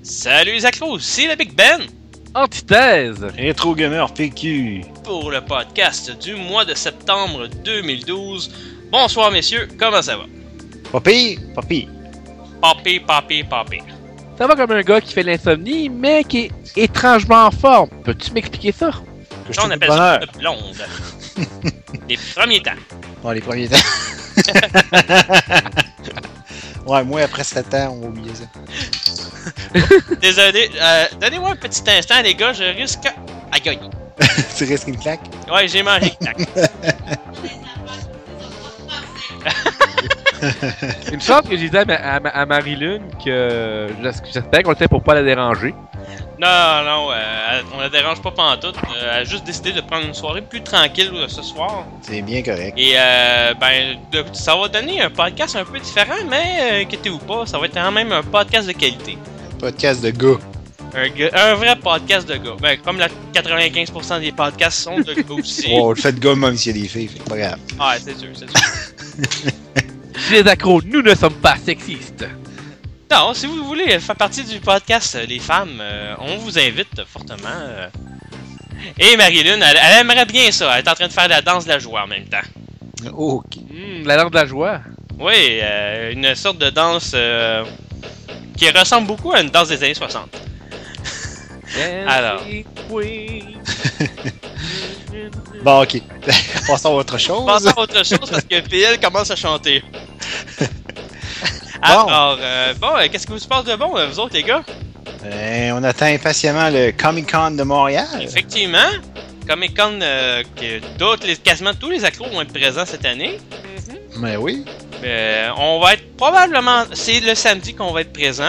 Salut les accros, c'est le Big Ben Antithèse Rétro Gamer PQ pour le podcast du mois de septembre 2012. Bonsoir messieurs, comment ça va? Pas pire, pas pire. Papé. Ça va comme un gars qui fait l'insomnie, mais qui est étrangement en forme. Peux-tu m'expliquer ça? Que je Ça, on trouve appelle du ça bonheur. une blonde. Les premiers temps. Bon, les premiers temps. Ouais, moi, après 7 ans, on va oublier ça. Désolé, donnez-moi un petit instant les gars, je risque... Aïe aïe. Tu risques une claque? Ouais, j'ai mangé le tac. Il me semble que j'ai dit à Marie-Lune que j'espère qu'on le fait pour pas la déranger. Non, on la dérange pas pantoute. Elle a juste décidé de prendre une soirée plus tranquille ce soir. C'est bien correct. Et ça va donner un podcast un peu différent, mais inquiétez-vous pas, ça va être quand même un podcast de qualité. Podcast de gars. Un vrai podcast de gars. Ben, comme la 95% des podcasts sont de gars aussi. Oh, on le fait de gars même s'il y a des filles, fait que pas grave. Ah, c'est sûr. Chez les accros, nous ne sommes pas sexistes. Non, si vous voulez faire partie du podcast Les Femmes, on vous invite fortement. Et Marie-Lune, elle aimerait bien ça. Elle est en train de faire la danse de la joie en même temps. Ok. La langue de la joie. Oui, une sorte de danse qui ressemble beaucoup à une danse des années 60. Alors. Bon, ok. Passons à autre chose. Passons à autre chose parce que PL commence à chanter. Bon. Alors, qu'est-ce que vous se passe de bon, vous autres, les gars? On attend impatiemment le Comic-Con de Montréal. Effectivement, Comic-Con, quasiment tous les accros vont être présents cette année. Mais oui. On va être probablement... C'est le samedi qu'on va être présent.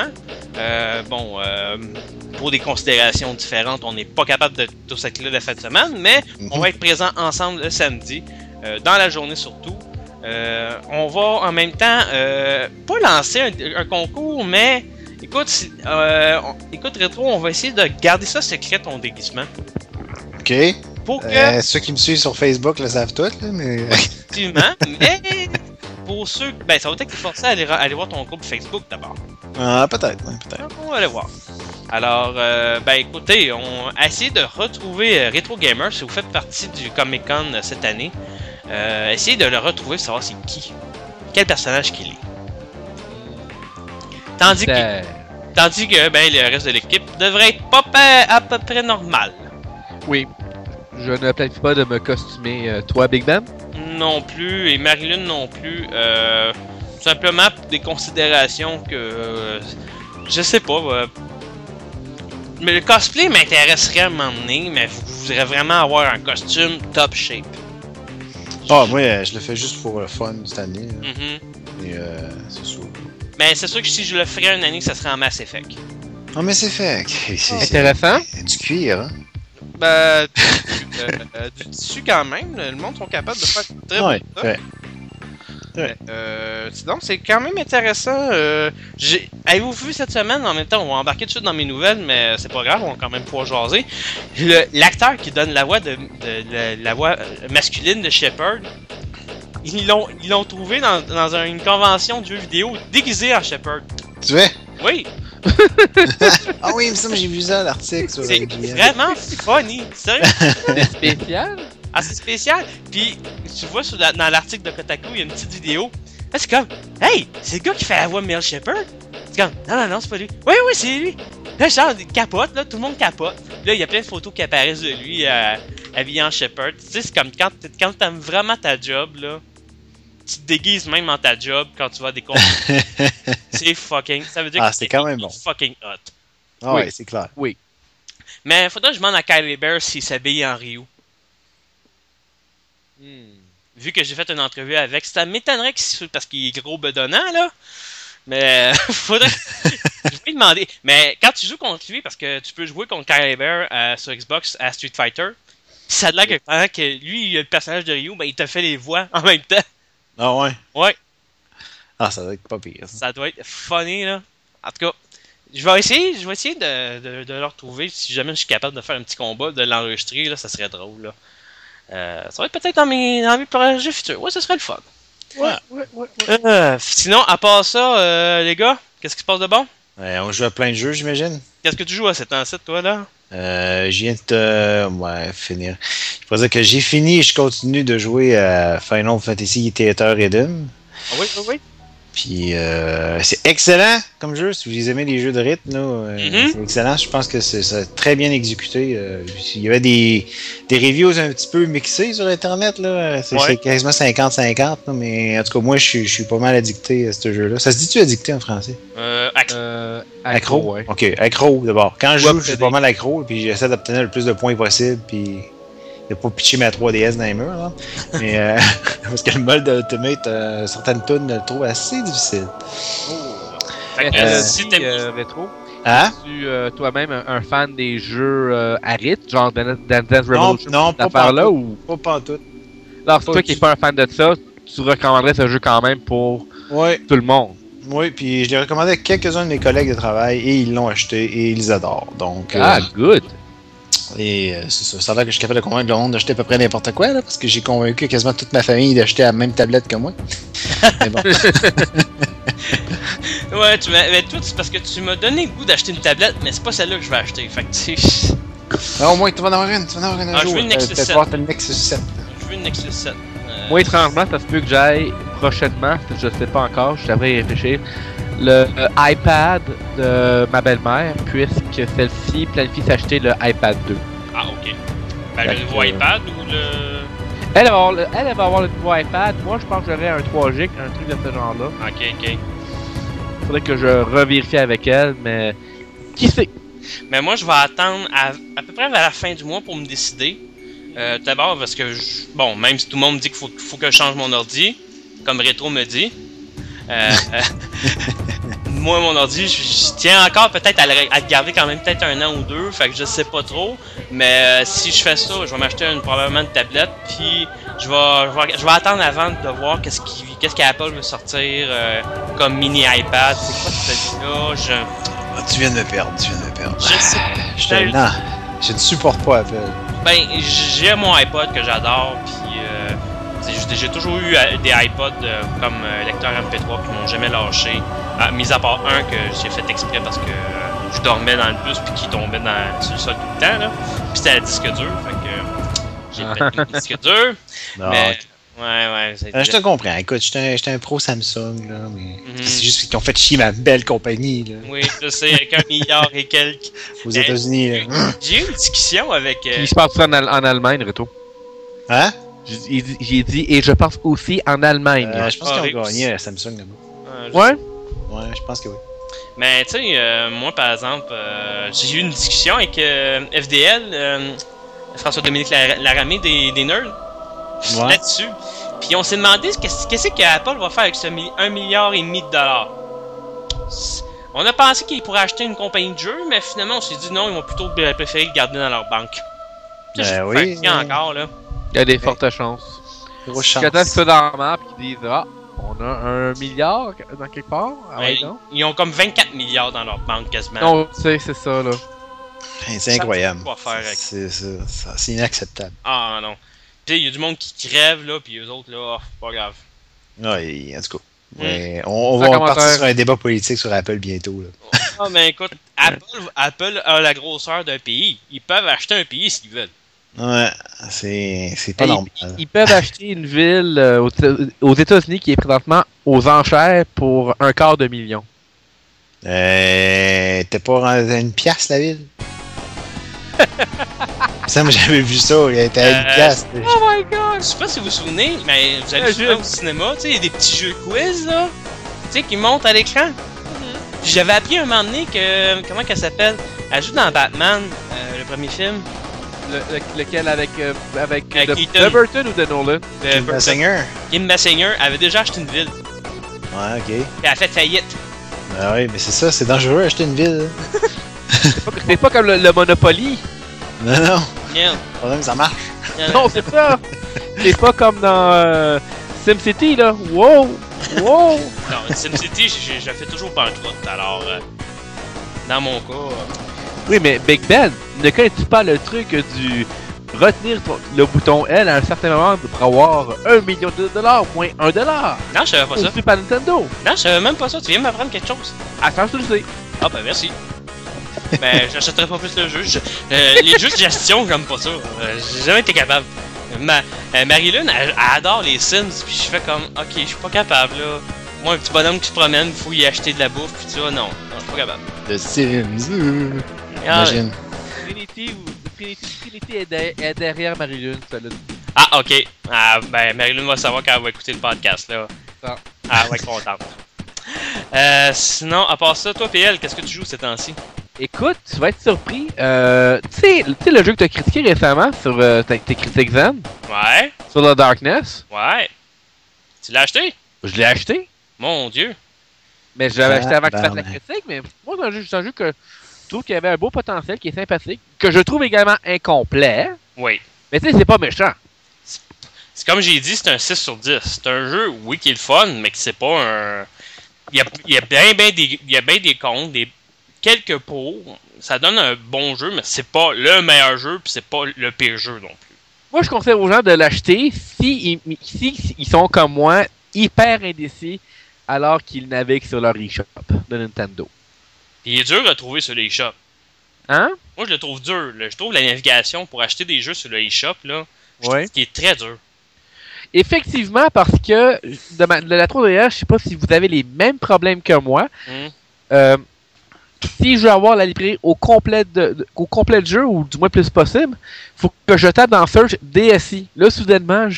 Pour des considérations différentes, on n'est pas capable de tous être là la fin de semaine, mais on va être présents ensemble le samedi, dans la journée surtout. On va en même temps pas lancer un concours, mais écoute, Rétro, on va essayer de garder ça secret ton déguisement. Ok. Pour que, ceux qui me suivent sur Facebook le savent tout, là, mais. effectivement, mais pour ceux, ça va peut-être te forcer à aller voir ton groupe Facebook d'abord. Ah, peut-être. On va aller voir. Alors, écoutez, on a essayé de retrouver Retro Gamer si vous faites partie du Comic Con cette année. Essayez de le retrouver, savoir c'est qui. Quel personnage qu'il est. Tandis que le reste de l'équipe devrait être à peu près normal. Oui. Je ne planifie pas de me costumer. Toi, Big Ben? Non plus, et Marie-Lune non plus. Simplement pour des considérations que... je sais pas. Mais le cosplay m'intéresserait à un moment donné, mais vous voudrez vraiment avoir un costume top shape. Ah, moi, je le fais juste pour le fun cette année. Mm-hmm. Et c'est sûr. Mais c'est sûr que si je le ferais une année, ça serait en Mass Effect. Ah, mais c'est fait. Intéressant. C'est du cuir, hein? Du tissu quand même. Le monde sont capables de faire très Ouais, bon. ouais. Sinon, c'est quand même intéressant. Avez-vous vu cette semaine, en même temps, on va embarquer tout de suite dans mes nouvelles, mais c'est pas grave, on va quand même pouvoir jaser. L'acteur qui donne la voix la voix masculine de Shepard, ils l'ont trouvé dans une convention de jeux vidéo déguisé en Shepard. Tu vois? Oui, Ah oui, il me semble que j'ai vu ça, l'article sur c'est IGN. vraiment funny. Sérieux? C'est spécial. Ah, c'est spécial. Puis, tu vois, dans l'article de Kotaku, il y a une petite vidéo. Là, c'est comme, hey, c'est le gars qui fait la voix de Mel Shepard. C'est comme, non, c'est pas lui. Oui, c'est lui. Là, genre, il capote, là, tout le monde capote. Là, il y a plein de photos qui apparaissent de lui habillé en Shepard. Tu sais, c'est comme quand t'aimes vraiment ta job, là, tu te déguises même en ta job quand tu vas à des concours. C'est fucking. Ça veut dire que c'est quand même bon. fucking hot. Ah Oui. ouais, c'est clair. Oui. Mais faudrait que je demande à Kylie Bear s'il s'habille en Ryu. Vu que j'ai fait une entrevue avec, ça m'étonnerait parce qu'il est gros bedonnant, là. Mais faudrait. Je vais lui demander. Mais quand tu joues contre lui, parce que tu peux jouer contre Kylie Bear sur Xbox à Street Fighter, ça a l'air que pendant que lui, il a le personnage de Ryu, il te fait les voix en même temps. Ah ouais? Ouais, Ah, ça doit être pas pire. Ça. ça doit être funny, là. En tout cas, je vais essayer de le retrouver. Si jamais je suis capable de faire un petit combat, de l'enregistrer, là, ça serait drôle, là. Ça va être peut-être dans mes projets futurs. Ouais, ça serait le fun. Ouais. Sinon, à part ça, les gars, qu'est-ce qui se passe de bon? On joue à plein de jeux, j'imagine. Qu'est-ce que tu joues à cet temps-ci, toi, là? Je viens de finir. Je pourrais dire que j'ai fini et je continue de jouer à Final Fantasy Theater Rhythm. Ah oui, oui, oui. Puis c'est excellent comme jeu. Si vous aimez les jeux de rythme, là, c'est excellent. Je pense que c'est très bien exécuté. Il y avait des reviews un petit peu mixés sur Internet. Là. C'est quasiment 50-50. Mais en tout cas, moi, je suis pas mal addicté à ce jeu-là. Ça se dit-tu addicté en français? Accro? Ouais. Ok, accro d'abord. Quand je joue, je suis pas mal accro. Puis j'essaie d'obtenir le plus de points possible. Puis de pas pitcher ma 3DS dans les murs. Là. Mais parce que le mode Ultimate, certaines tunes, le trouve assez difficile. Fait que si t'aimes rétro, Hein? es-tu toi-même un fan des jeux à rythme, genre Dance Revolution, Non, cette affaire-là, ou... Pas pantoute. Alors, c'est toi qui n'es pas un fan de ça, tu recommanderais ce jeu quand même pour tout le monde. Oui, puis je l'ai recommandé à quelques-uns de mes collègues de travail et ils l'ont acheté et ils adorent. Donc, good! Et c'est ça. Ça a l'air que je suis capable de convaincre le monde d'acheter à peu près n'importe quoi, là, parce que j'ai convaincu quasiment toute ma famille d'acheter la même tablette que moi. Mais bon. Ouais, mais toi, c'est parce que tu m'as donné le goût d'acheter une tablette, mais c'est pas celle-là que je vais acheter. Fait que tu sais. Non, au moins, tu vas en avoir une. Tu vas en avoir une un jour. Je veux une Nexus 7. Le Nexus 7. Je veux une Nexus 7. Moi, étrangement, ça se peut que j'aille prochainement, je sais pas encore, je devrais y réfléchir, le iPad de ma belle-mère, puisque celle-ci planifie s'acheter le iPad 2. Ah, ok. Ben, le nouveau iPad ou le... Elle va avoir le nouveau iPad. Moi, je pense que j'aurais un 3G, un truc de ce genre-là. Ok. Faudrait que je revérifie avec elle, mais qui sait? Mais moi, je vais attendre à peu près vers la fin du mois pour me décider. D'abord, parce que, même si tout le monde me dit qu'il faut que je change mon ordi, comme Rétro me dit, moi, mon ordi, je tiens encore peut-être à le garder quand même peut-être 1 an ou 2, fait que je sais pas trop. Mais si je fais ça, je vais m'acheter probablement une tablette, puis je vais attendre avant de voir qu'est-ce qu'Apple veut sortir comme mini iPad. C'est quoi cette là Tu viens de me perdre. Je sais. Non, je ne supporte pas Apple. Ben, j'ai mon iPod que j'adore, puis j'ai toujours eu des iPods comme lecteur MP3 qui m'ont jamais lâché. Mis à part un que j'ai fait exprès parce que je dormais dans le bus puis qui tombait sur le sol tout le temps, là. Puis c'était à disque dur, fait que j'ai pété le disque dur. Non, mais ouais, je te comprends. Écoute, j'étais un pro Samsung, là, mais c'est juste qu'ils ont fait chier ma belle compagnie, là. Oui, je sais, avec 1 milliard et quelques. Aux États-Unis, là. J'ai eu une discussion avec... Il se passe ça en Allemagne, Reto. Hein? J'ai dit, et je pense aussi en Allemagne. Je pense qu'ils ont gagné à Samsung là-bas. Ouais? Ouais, je pense que oui. Mais tu sais, moi par exemple, j'ai eu une discussion avec FDL, François-Dominique Laramé des Nerds, là-dessus. Puis on s'est demandé qu'est-ce qu'Apple va faire avec ce 1,5 milliard de dollars. On a pensé qu'ils pourraient acheter une compagnie de jeux, mais finalement on s'est dit non, ils vont plutôt préférer le garder dans leur banque. Oui. Encore là. Il y a des fortes chances. Grosse chance. Quand tu dans la map, ils disent on a 1 milliard dans quelque part. Non? Ils ont comme 24 milliards dans leur banque quasiment. Non, c'est ça là. C'est incroyable. Quoi faire avec. C'est inacceptable. Ah non. Puis il y a du monde qui crève là, puis eux autres là, pas grave. Ouais, en tout cas. Ouais, on va partir sur un débat politique sur Apple bientôt. Là. Ah, mais écoute, Apple a la grosseur d'un pays. Ils peuvent acheter un pays s'ils veulent. Ouais, c'est pas normal. Ils peuvent acheter une ville aux États-Unis qui est présentement aux enchères pour $250 000. T'es pas rendu à 1 piastre la ville? Ça, moi j'avais vu ça, il était à 1 piastre. Oh my god! Je sais pas si vous vous souvenez, mais vous allez souvent au cinéma, tu sais, il y a des petits jeux quiz là, tu sais, qui montent à l'écran. J'avais appris un moment donné que, comment qu'elle s'appelle? Elle joue dans Batman, le premier film. Lequel avec de Burton ou de Nolan? Kim Basinger. Kim Basinger avait déjà acheté une ville. Ouais, ok. Et elle a fait faillite. Ah oui, mais c'est ça, c'est dangereux acheter une ville. C'est pas comme le Monopoly. Non. Yeah. Le problème, ça marche. Non, c'est ça. C'est pas comme dans SimCity, là. Wow! Non, SimCity, je fais toujours pas un truc. Alors, dans mon cas... Oui, mais Big Ben, ne connais-tu pas le truc du retenir le bouton L à un certain moment pour avoir $1 million moins $1? Non, je savais pas ça. Super Nintendo. Non, je savais même pas ça. Tu viens de m'apprendre quelque chose. À faire tu le sais. Ah ben merci. Ben j'achèterai pas plus le jeu. Les jeux de gestion, j'aime pas ça. J'ai jamais été capable. Marilyn, elle adore les Sims, puis je fais comme, ok, je suis pas capable là. Moi, un petit bonhomme qui se promène, faut y acheter de la bouffe, puis tu vois, non, je suis pas capable. The Sims. Imagine. Trinity est derrière Marilyn, celle-là. Ah, ok. Ah, ben, Marilyn va savoir quand elle va écouter le podcast, là. Ah. Elle va être contente. Sinon, à part ça, toi, PL, qu'est-ce que tu joues ces temps-ci? Écoute, tu vas être surpris. Tu sais le jeu que t'as critiqué récemment sur tes critiques Zen? Ouais. Sur The Darkness? Ouais. Tu l'as acheté? Je l'ai acheté. Mon Dieu. Mais je l'avais acheté avant que tu fasses la Tabarnak. critique, mais moi, c'est un jeu que je trouve qu'il y avait un beau potentiel, qui est sympathique, que je trouve également incomplet. Oui. Mais tu sais, c'est pas méchant. C'est comme j'ai dit, c'est un 6 sur 10. C'est un jeu, oui, qui est le fun, mais que c'est pas un... Il y a bien des comptes, quelques pots. Ça donne un bon jeu, mais c'est pas le meilleur jeu, puis c'est pas le pire jeu non plus. Moi, je conseille aux gens de l'acheter si ils sont comme moi, hyper indécis, alors qu'ils naviguent sur leur eShop de Nintendo. Il est dur à trouver sur les shops. Hein? Moi, je le trouve dur. Là. Je trouve la navigation pour acheter des jeux sur le eShop, là, je Ouais. trouve qu'il est très dur. Effectivement, parce que de la 3DS, je sais pas si vous avez les mêmes problèmes que moi. Si je veux avoir la librairie au complet de jeu, ou du moins plus possible, faut que je tape dans Search DSi. Là, soudainement,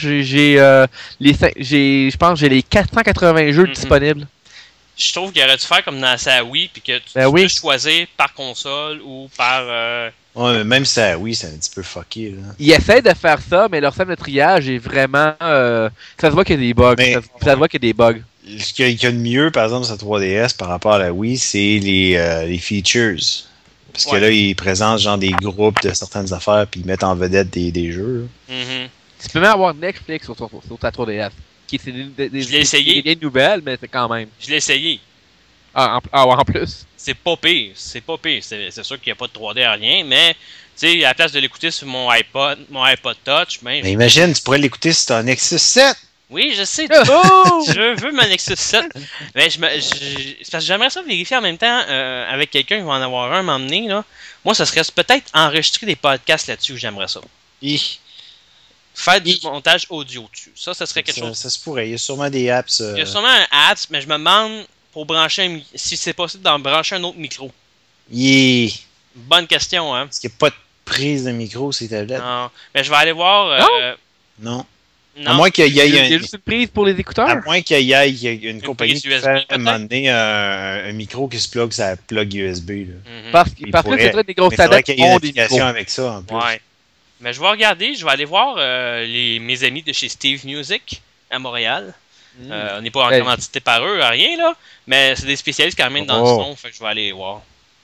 je pense que j'ai les 480 jeux disponibles. Je trouve qu'il aurait dû faire comme dans sa Wii, puis que tu puisses choisir par console ou par... Ouais, mais même ça, oui, c'est un petit peu fucké, là. Ils essaient de faire ça, mais leur système de triage est vraiment... ça se voit qu'il y a des bugs. Mais, ça se voit qu'il y a des bugs. Ce qu'il y a de mieux, par exemple, sur la 3DS par rapport à la Wii, c'est les features. Parce que là, ils présentent genre des groupes de certaines affaires, puis ils mettent en vedette des jeux. Tu peux même avoir Netflix sur ta 3DS. C'est je l'ai essayé. Des nouvelles, mais c'est quand même. Je l'ai essayé. En plus. C'est pas pire. C'est pas pire. C'est sûr qu'il n'y a pas de 3D à rien, mais tu sais, à la place de l'écouter sur mon iPod Touch, Mais imagine, tu pourrais l'écouter sur ton Nexus 7. Oui, je sais. Je veux mon Nexus 7. Mais c'est parce que j'aimerais ça vérifier en même temps avec quelqu'un qui va en avoir un m'emmener. Là. Moi, ça serait peut-être enregistrer des podcasts là-dessus. J'aimerais ça. Faire du montage audio dessus. Ça serait quelque chose. Ça se pourrait. Il y a sûrement des apps. Il y a sûrement un apps, mais je me demande pour brancher si c'est possible d'en brancher un autre micro. Bonne question, hein. Parce qu'il n'y a pas de prise de micro ces tablettes. Non. Mais je vais aller voir. Non. Non. À moins qu'il y ait Il y a juste une prise pour les écouteurs. À moins qu'il y ait une compagnie qui USB, fait à un moment donné un micro qui se plug sur la plug USB. Là. Parce que c'est très des grosses tablettes qui ont des micros avec ça en plus. Ouais. Mais je vais regarder, je vais aller voir mes amis de chez Steve Music à Montréal. On n'est pas en commandité par eux, rien là, mais c'est des spécialistes quand même dans le son, fait que je vais aller les voir.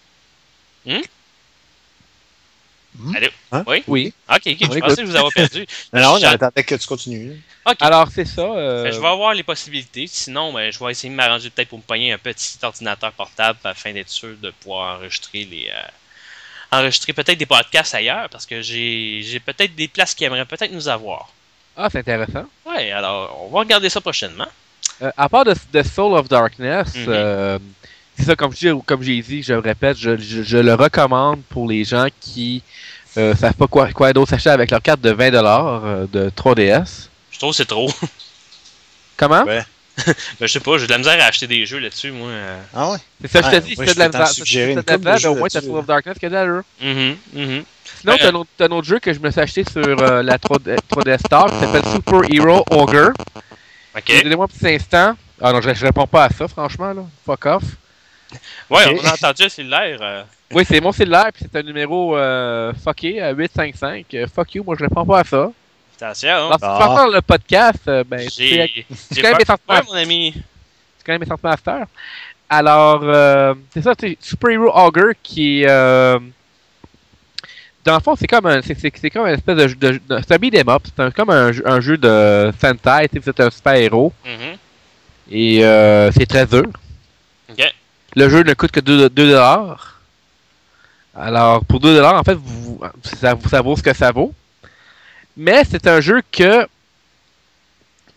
Allô? Hein? Oui. Ok, je pensais que vous avez perdu. Non, j'attendais que tu continues. Okay. Alors, c'est ça. Je vais avoir les possibilités. Sinon, je vais essayer de m'arranger peut-être pour me pogner un petit ordinateur portable afin d'être sûr de pouvoir enregistrer peut-être des podcasts ailleurs parce que j'ai peut-être des places qui aimeraient peut-être nous avoir. Ah, c'est intéressant. Ouais, alors, on va regarder ça prochainement. À part de Soul of Darkness, c'est ça, comme j'ai dit, je le répète, je le recommande pour les gens qui savent pas quoi d'autre s'acheter avec leur carte de 20$ de 3DS. Je trouve que c'est trop. Comment? Ouais. Je sais pas, j'ai de la misère à acheter des jeux là-dessus, moi. Ah ouais? C'est ça, je te dis, si t'as de la misère, au moins t'as Soul of Darkness qui a de l'allure. Sinon, t'as un autre jeu que je me suis acheté sur la 3DS Store qui s'appelle Super Hero Ogre. Ok. Donnez-moi un petit instant. Ah non, je réponds pas à ça, franchement, là. Fuck off. Ouais, on a entendu le cellulaire. Oui, c'est mon cellulaire, puis c'est un numéro fucké à 855. Fuck you, moi je réponds pas à ça. Attention. Alors, si tu vas faire le podcast, ben, j'ai quand même mes sentiments, mon ami. C'est quand même mes sentiments à faire. Alors, c'est ça, c'est Super Hero Ogre qui est... dans le fond, c'est comme une espèce de c'est un beat'em up, c'est comme un jeu de Sentai, vous êtes un super héros. Et c'est très dur. Ok. Le jeu ne coûte que 2$. Alors, pour 2$, en fait, ça vaut ce que ça vaut. Mais c'est un jeu que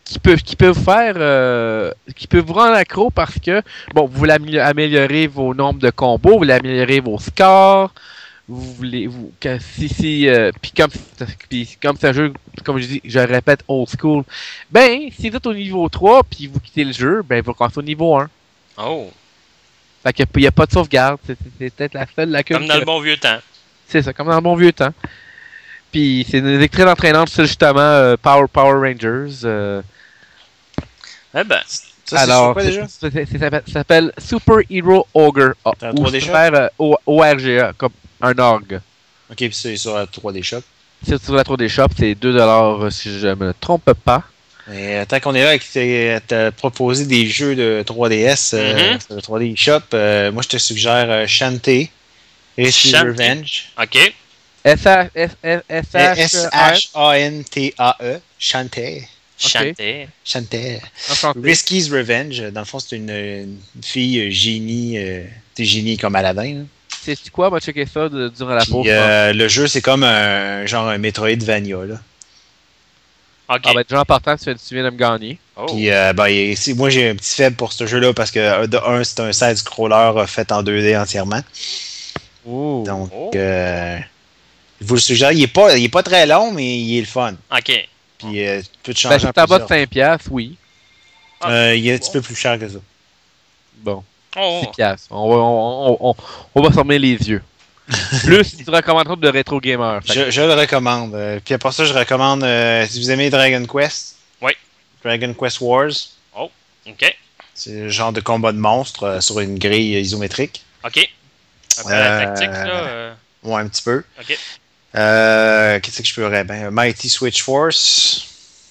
qui peut vous faire, qui peut vous rendre accro parce que, bon, vous voulez améliorer vos nombres de combos, vous voulez améliorer vos scores, vous voulez, puis comme c'est un jeu, comme je dis, je répète, old school, ben, si vous êtes au niveau 3 puis vous quittez le jeu, ben, vous recommencez au niveau 1. Oh. Fait qu'il n'y a pas de sauvegarde, c'est peut-être la seule lacune. Comme dans le bon vieux temps. C'est ça, comme dans le bon vieux temps. Puis c'est une électrique très entraînante, c'est justement Power Rangers. Eh ben. Ça, alors, quoi déjà? ça s'appelle Super Hero Ogre. C'est un Ou 3D se faire ORGA, comme un orgue. Ok, puis c'est sur la 3D Shop. C'est sur la 3D Shop, c'est 2$ si je me trompe pas. Mais tant qu'on est là et que t'as proposé des jeux de 3DS sur le 3D Shop, moi je te suggère Shantae, Risky's Revenge. Ok. S-H-A-N-T-A-E, Shantae. Shantae. Shantae. Enchanté. Risky's Revenge, dans le fond c'est une fille génie, t'es génie comme Aladdin. Là. C'est quoi, on va checker ça durant la pause. Le jeu c'est comme un Metroidvania là. Ok. Ah ben déjà en partant, tu viens de me gagner. Oh. Puis moi j'ai un petit faible pour ce jeu-là parce que de un c'est un side-scroller fait en 2D entièrement. Ouh. Donc je vous le suggère, il est pas très long mais il est le fun. Ok. Puis tu peux te changer Ben, c'est en bas de 5$, oui. il est un petit peu plus cher que ça. Bon, Oh. 6$. On va fermer les yeux. Plus, tu recommandes de rétro gamer. Je le recommande. Puis après ça, je recommande si vous aimez Dragon Quest. Oui. Dragon Quest Wars. Oh. Ok. C'est le genre de combat de monstres sur une grille isométrique. Ok. Un peu la tactique, là. Ouais, un petit peu. Ok. Qu'est-ce que je ferais? Ben, Mighty Switch Force.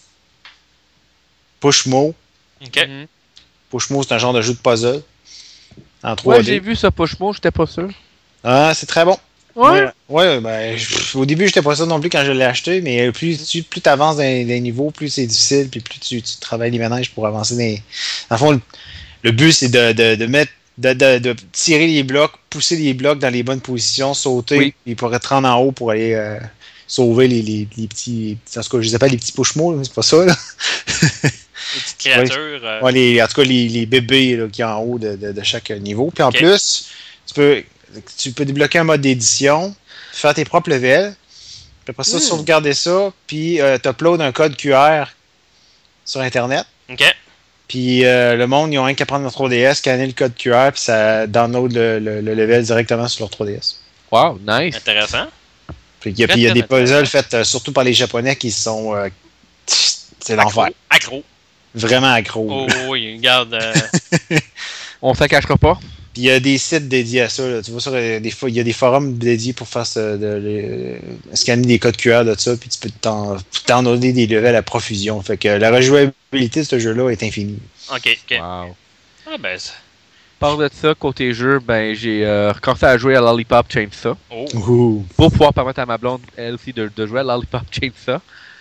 Pushmo. Ok. Pushmo, c'est un genre de jeu de puzzle. En 3D. Ouais, j'ai vu ça, Pushmo, j'étais pas sûr. Ah, c'est très bon. Ouais? Ouais, ben, au début, j'étais pas sûr non plus quand je l'ai acheté, mais plus tu avances dans les niveaux, plus c'est difficile, puis plus tu travailles les manèges pour avancer. Dans le fond, le but, c'est de tirer les blocs, pousser les blocs dans les bonnes positions, sauter, puis pour te rendre en haut pour aller sauver les petits. En tout cas, je les appelle les petits push-mots, mais c'est pas ça, là. Les petites créatures. Ouais, en tout cas, les bébés là, qui sont en haut de chaque niveau. Puis en plus, tu peux débloquer un mode d'édition, faire tes propres levels, puis après ça, sauvegarder ça, puis t'upload un code QR sur Internet. Ok. Puis le monde, ils ont rien qu'à prendre leur 3DS, scanner le code QR, puis ça download le level directement sur leur 3DS. Wow, nice. Intéressant. Puis il y a des puzzles faits surtout par les Japonais qui sont... c'est l'enfer. Accro. Vraiment accro. Oh oui, regarde. On s'en cachera pas. Puis il y a des sites dédiés à ça. Là. Tu vois, il y a des forums dédiés pour faire scanner des codes QR de ça, puis tu peux downloader des levels à profusion. Fait que la rejouabilité de ce jeu-là est infinie. Ok. Wow. Ah ben. Par de ça, côté jeu, ben j'ai recommencé à jouer à Lollipop Chainsaw. Oh. Ouh. Pour pouvoir permettre à ma blonde, elle aussi, de jouer à Lollipop Chainsaw.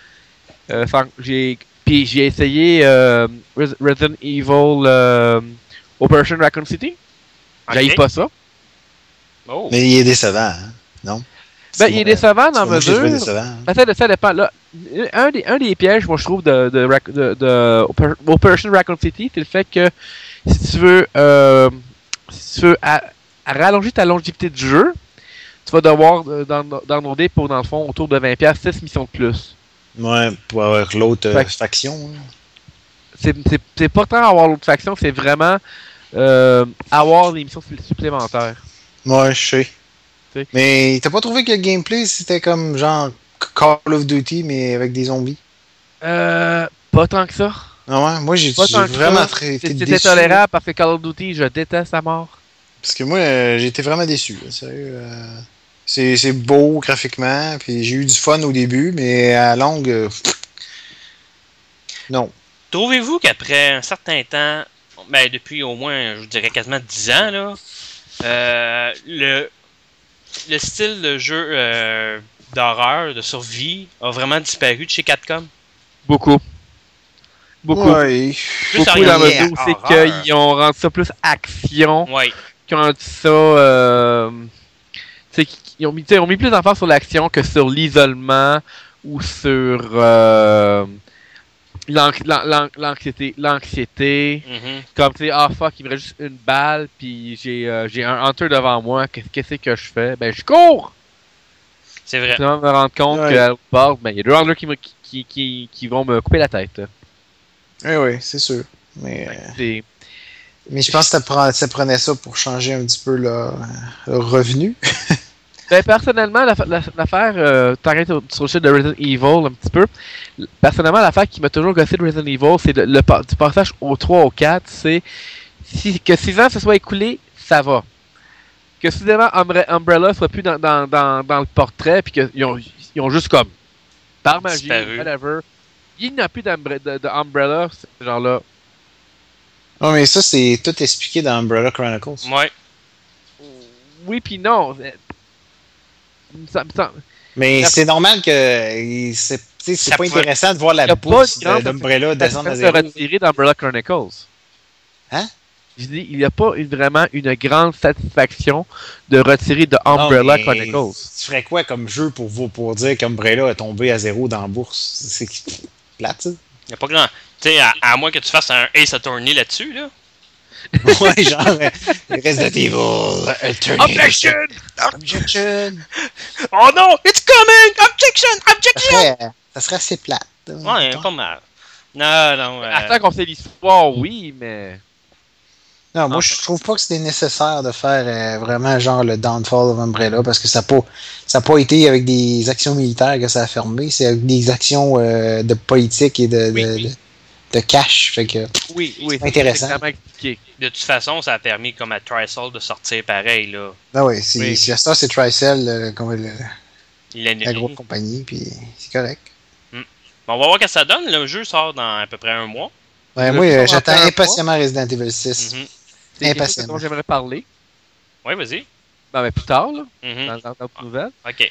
Puis j'ai essayé Resident Evil Operation Raccoon City. J'haïs pas ça. Oh. Mais il est décevant, hein? Non? Ben, il est décevant dans moi, mesure. Décevant. Ben, ça dépend. Là, un des pièges, moi, je trouve, de Operation Raccoon City, c'est le fait que si tu veux rallonger ta longévité de jeu, tu vas devoir downloader pour, dans le fond, autour de 20$, 6 missions de plus. Ouais, pour avoir l'autre faction. Hein. C'est pas tant avoir l'autre faction, c'est vraiment avoir des missions supplémentaires. Ouais, je sais. T'sais. Mais t'as pas trouvé que le gameplay c'était comme genre Call of Duty mais avec des zombies? Pas tant que ça. Ah ouais, moi j'ai vraiment été déçu. C'était tolérable parce que Call of Duty, je déteste à mort. Parce que moi j'ai été vraiment déçu. Là, sérieux. C'est beau graphiquement, puis j'ai eu du fun au début, mais à longue, non. Trouvez-vous qu'après un certain temps, ben depuis au moins, je dirais quasiment 10 ans, là, le style de jeu d'horreur, de survie, a vraiment disparu de chez Capcom? Beaucoup. Ouais. Plus Beaucoup orienté dans le dos, c'est horreur. qu'ils ont rendu ça plus action. Ouais. Qu'ils ont rendu ça... ils ont mis plus d'emphase sur l'action que sur l'isolement ou sur... l'anxiété. Comme, tu sais, ah fuck, il me reste juste une balle, puis j'ai un hunter devant moi, qu'est-ce que je fais? Ben, je cours! C'est vrai. Je vais me rendre compte qu'à l'autre bord, ben, il y a deux hunters qui vont me couper la tête. Oui, c'est sûr. Mais je pense que ça prenait ça pour changer un petit peu le revenu. Ben, personnellement, l'affaire, t'arrêtes sur le site de Resident Evil un petit peu. Personnellement, l'affaire qui m'a toujours gossé de Resident Evil, c'est du passage au 3 au 4, c'est que 6 ans se soit écoulé, ça va. Que soudainement Umbrella soit plus dans le portrait, puis qu'ils ont juste comme, par magie, whatever, il n'y a plus d'Umbrella, ce genre-là. Non, mais ça, c'est tout expliqué dans Umbrella Chronicles. Ouais. Oui, puis non. Mais c'est normal que c'est pas intéressant de voir la bourse d'Umbrella descendre à zéro. Il retiré d'Umbrella Chronicles. Hein? Je dis, il n'y a pas vraiment une grande satisfaction de retirer de Umbrella Chronicles. Tu ferais quoi comme jeu pour dire qu'Umbrella est tombé à zéro dans la bourse? C'est plate, ça? Il n'y a pas grand... Tu sais, à moins que tu fasses un Ace Attorney là-dessus, là. Ouais, genre, Resident Evil, Objection! Objection! Oh non! It's coming! Objection! Ça serait assez plate. Ouais, pas mal. Non. Attends qu'on sait l'histoire, oui, mais... Non, moi, je trouve pas que c'était nécessaire de faire vraiment genre le Downfall of Umbrella parce que ça n'a pas été avec des actions militaires que ça a fermé, c'est avec des actions de politique et de cash. Fait que oui, c'est intéressant. De toute façon, ça a permis comme à TriSol de sortir pareil, là. Ben oui, c'est TriSol comme la grosse compagnie, puis c'est correct. Bon, on va voir ce que ça donne. Le jeu sort dans à peu près un mois. Ouais, moi, j'attends impatiemment Resident Evil 6. C'est quelque chose dont j'aimerais parler. Oui, vas-y. Non, mais plus tard, là, dans d'autres nouvelles. OK.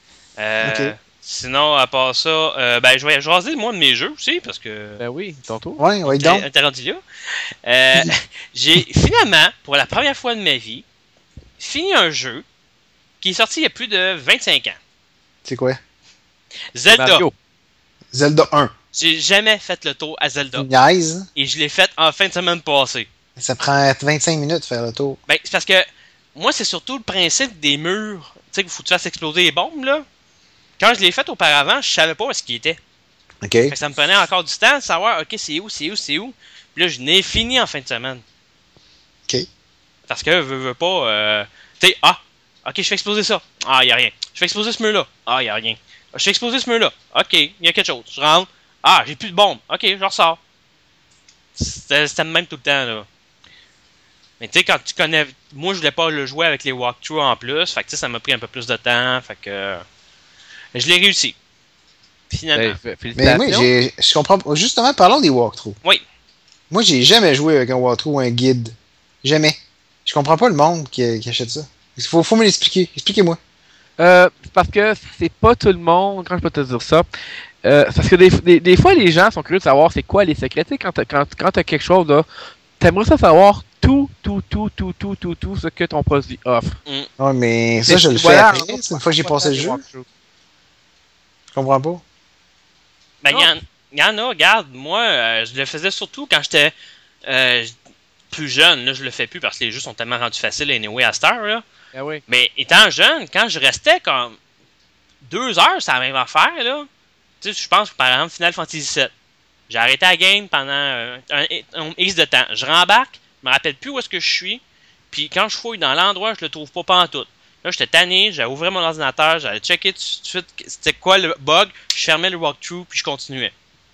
Sinon, à part ça, je vais jaser moi de mes jeux aussi, parce que... Ben oui, ton tour. Oui, donc. T'es rendu là. J'ai finalement, pour la première fois de ma vie, fini un jeu qui est sorti il y a plus de 25 ans. C'est quoi? Zelda. Mario. Zelda 1. J'ai jamais fait le tour à Zelda. Nice. Et je l'ai fait en fin de semaine passée. Ça prend 25 minutes de faire le tour. Ben, c'est parce que moi, c'est surtout le principe des murs. Tu sais, qu'il faut que tu fasses exploser les bombes, là. Quand je l'ai fait auparavant, je savais pas où est-ce qu'il était. OK. Fait que ça me prenait encore du temps de savoir, OK, c'est où. Puis là, je n'ai fini en fin de semaine. OK. Parce que, veux pas, tu sais, OK, je fais exploser ça. Ah, y a rien. Je fais exploser ce mur-là. Ah, y a rien. Je fais exploser ce mur-là. OK, il y a quelque chose. Je rentre. Ah, j'ai plus de bombes. OK, je ressors. C'était le même tout le temps, là. Mais tu sais, quand tu connais... Moi, je voulais pas le jouer avec les walkthroughs en plus. Fait que ça m'a pris un peu plus de temps. Fait que... Je l'ai réussi. Finalement. Mais moi, je comprends... Justement, parlons des walkthroughs. Oui. Moi, j'ai jamais joué avec un walkthrough ou un guide. Jamais. Je comprends pas le monde qui achète ça. Il faut me l'expliquer. Expliquez-moi. Parce que c'est pas tout le monde... Quand je peux te dire ça... parce que des fois, les gens sont curieux de savoir c'est quoi les secrets. Tu sais, quand t'as quelque chose, là, t'aimerais ça savoir tout ce que ton produit offre. Ouais, mais ça, je le fais après. C'est une fois que j'ai passé le jeu. Je comprends pas. Ben, il y en a, regarde, moi, je le faisais surtout quand j'étais plus jeune. Là, je le fais plus parce que les jeux sont tellement rendus faciles anyway à cette heure, là. Ah oui. Mais étant jeune, quand je restais comme 2 heures, c'est la même affaire, là. Tu sais, je pense, par exemple, Final Fantasy VII. J'ai arrêté la game pendant un X de temps. Je rembarque, je me rappelle plus où est-ce que je suis. Puis quand je fouille dans l'endroit, je le trouve pas pantoute. Là, j'étais tanné, j'avais ouvert mon ordinateur, j'allais checker tout de suite c'était quoi le bug. Je fermais le walkthrough, puis je continuais.